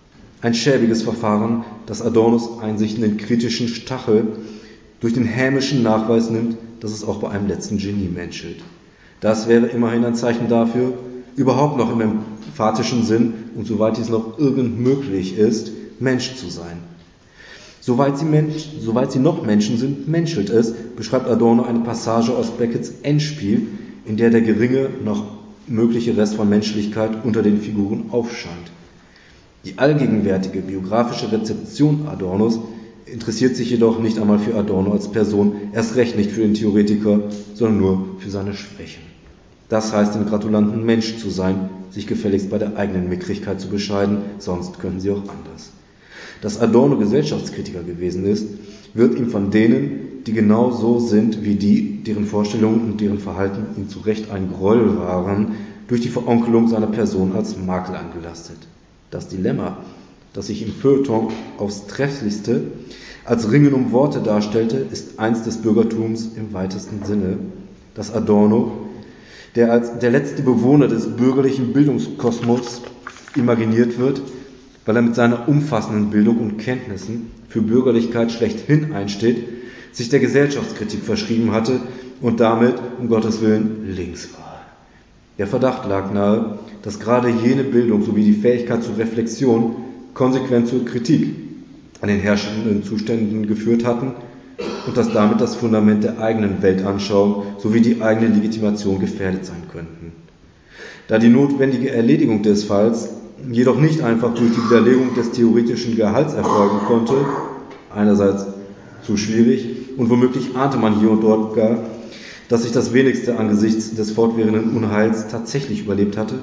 Ein schäbiges Verfahren, das Adornos Einsicht in den kritischen Stachel durch den hämischen Nachweis nimmt, dass es auch bei einem letzten Genie menschelt. Das wäre immerhin ein Zeichen dafür, überhaupt noch im emphatischen Sinn und soweit dies noch irgend möglich ist, Mensch zu sein. Soweit sie noch Menschen sind, menschelt es, beschreibt Adorno eine Passage aus Becketts Endspiel, in der der geringe, noch mögliche Rest von Menschlichkeit unter den Figuren aufscheint. Die allgegenwärtige biografische Rezeption Adornos interessiert sich jedoch nicht einmal für Adorno als Person, erst recht nicht für den Theoretiker, sondern nur für seine Schwächen. Das heißt, den Gratulanten Mensch zu sein, sich gefälligst bei der eigenen Mickrigkeit zu bescheiden, sonst könnten sie auch anders. Dass Adorno Gesellschaftskritiker gewesen ist, wird ihm von denen, die genau so sind wie die, deren Vorstellungen und deren Verhalten ihm zu Recht ein Gräuel waren, durch die Veronkelung seiner Person als Makel angelastet. Das Dilemma, das sich im Feuilleton aufs Trefflichste als Ringen um Worte darstellte, ist eins des Bürgertums im weitesten Sinne, dass Adorno, der als der letzte Bewohner des bürgerlichen Bildungskosmos imaginiert wird, weil er mit seiner umfassenden Bildung und Kenntnissen für Bürgerlichkeit schlechthin einsteht, sich der Gesellschaftskritik verschrieben hatte und damit, um Gottes Willen, links war. Der Verdacht lag nahe, dass gerade jene Bildung sowie die Fähigkeit zur Reflexion konsequent zur Kritik an den herrschenden Zuständen geführt hatten und dass damit das Fundament der eigenen Weltanschauung sowie die eigene Legitimation gefährdet sein könnten. Da die notwendige Erledigung des Falls jedoch nicht einfach durch die Widerlegung des theoretischen Gehalts erfolgen konnte, einerseits zu schwierig und womöglich ahnte man hier und dort gar, dass sich das Wenigste angesichts des fortwährenden Unheils tatsächlich überlebt hatte,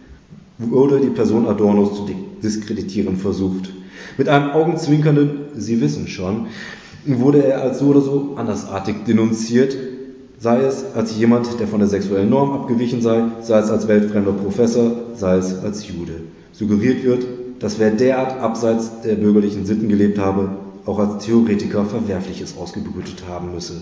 wurde die Person Adornos zu diskreditieren versucht. Mit einem augenzwinkernden „Sie wissen schon" wurde er als so oder so andersartig denunziert, sei es als jemand, der von der sexuellen Norm abgewichen sei es als weltfremder Professor, sei es als Jude. Suggeriert wird, dass wer derart abseits der bürgerlichen Sitten gelebt habe, auch als Theoretiker Verwerfliches ausgebrütet haben müsse.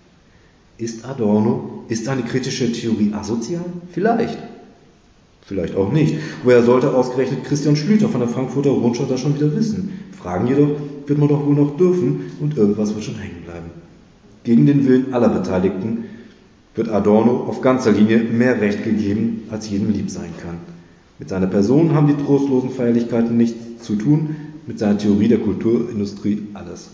Ist eine kritische Theorie asozial? Vielleicht. Vielleicht auch nicht. Woher sollte ausgerechnet Christian Schlüter von der Frankfurter Rundschau das schon wieder wissen? Fragen jedoch wird man doch wohl noch dürfen und irgendwas wird schon hängen bleiben. Gegen den Willen aller Beteiligten wird Adorno auf ganzer Linie mehr Recht gegeben, als jedem lieb sein kann. Mit seiner Person haben die trostlosen Feierlichkeiten nichts zu tun, mit seiner Theorie der Kulturindustrie alles.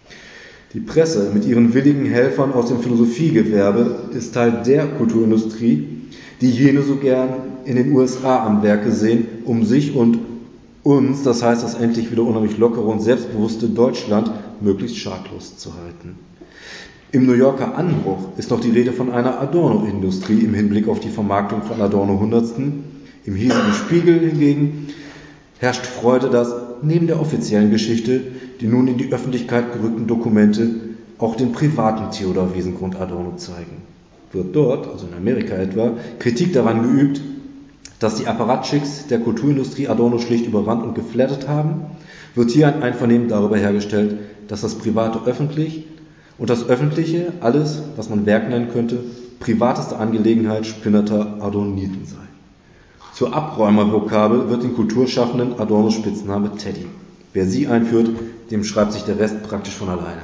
Die Presse mit ihren willigen Helfern aus dem Philosophiegewerbe ist Teil der Kulturindustrie, die jene so gern in den USA am Werke sehen, um sich und uns, das heißt das endlich wieder unheimlich lockere und selbstbewusste Deutschland, möglichst schadlos zu halten. Im New Yorker Anbruch ist noch die Rede von einer Adorno-Industrie im Hinblick auf die Vermarktung von Adorno-Hundertsten. Im hiesigen Spiegel hingegen herrscht Freude, dass neben der offiziellen Geschichte die nun in die Öffentlichkeit gerückten Dokumente auch den privaten Theodor Wiesengrund Adorno zeigen. Wird dort, also in Amerika etwa, Kritik daran geübt, dass die Apparatschicks der Kulturindustrie Adorno schlicht überrannt und geflattert haben, wird hier ein Einvernehmen darüber hergestellt, dass das Private öffentlich und das Öffentliche, alles, was man Werk nennen könnte, privateste Angelegenheit spinnerter Adorniten sei. Zur Abräumervokabel wird den Kulturschaffenden Adornos Spitzname Teddy. Wer sie einführt, dem schreibt sich der Rest praktisch von alleine.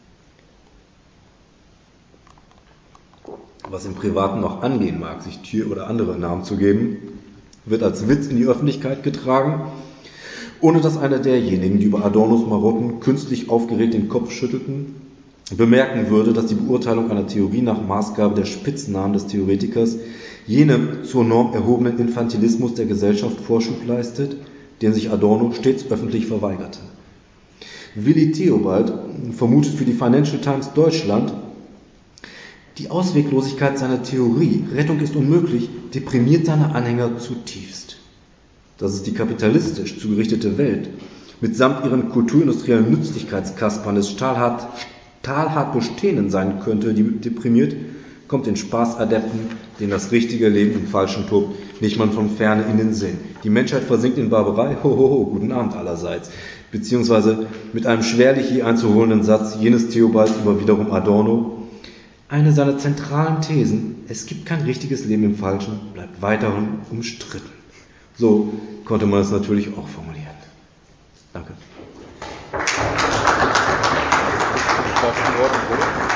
Was im Privaten noch angehen mag, sich Tier- oder andere Namen zu geben, wird als Witz in die Öffentlichkeit getragen, ohne dass einer derjenigen, die über Adornos Marotten künstlich aufgeregt den Kopf schüttelten, bemerken würde, dass die Beurteilung einer Theorie nach Maßgabe der Spitznamen des Theoretikers jenem zur Norm erhobenen Infantilismus der Gesellschaft Vorschub leistet, den sich Adorno stets öffentlich verweigerte. Willi Theobald vermutet für die Financial Times Deutschland, die Ausweglosigkeit seiner Theorie, Rettung ist unmöglich, deprimiert seine Anhänger zutiefst. Dass es die kapitalistisch zugerichtete Welt mitsamt ihren kulturindustriellen Nützlichkeitskaspern des stahlhart Bestehenden sein könnte, die deprimiert, kommt den Spaßadepten, denen das richtige Leben im Falschen tobt, nicht mal von Ferne in den Sinn. Die Menschheit versinkt in Barbarei, guten Abend allerseits. Beziehungsweise mit einem schwerlich je einzuholenden Satz jenes Theobalds über wiederum Adorno, eine seiner zentralen Thesen, es gibt kein richtiges Leben im Falschen, bleibt weiterhin umstritten. So konnte man es natürlich auch formulieren. Danke. Das ist in Ordnung, oder?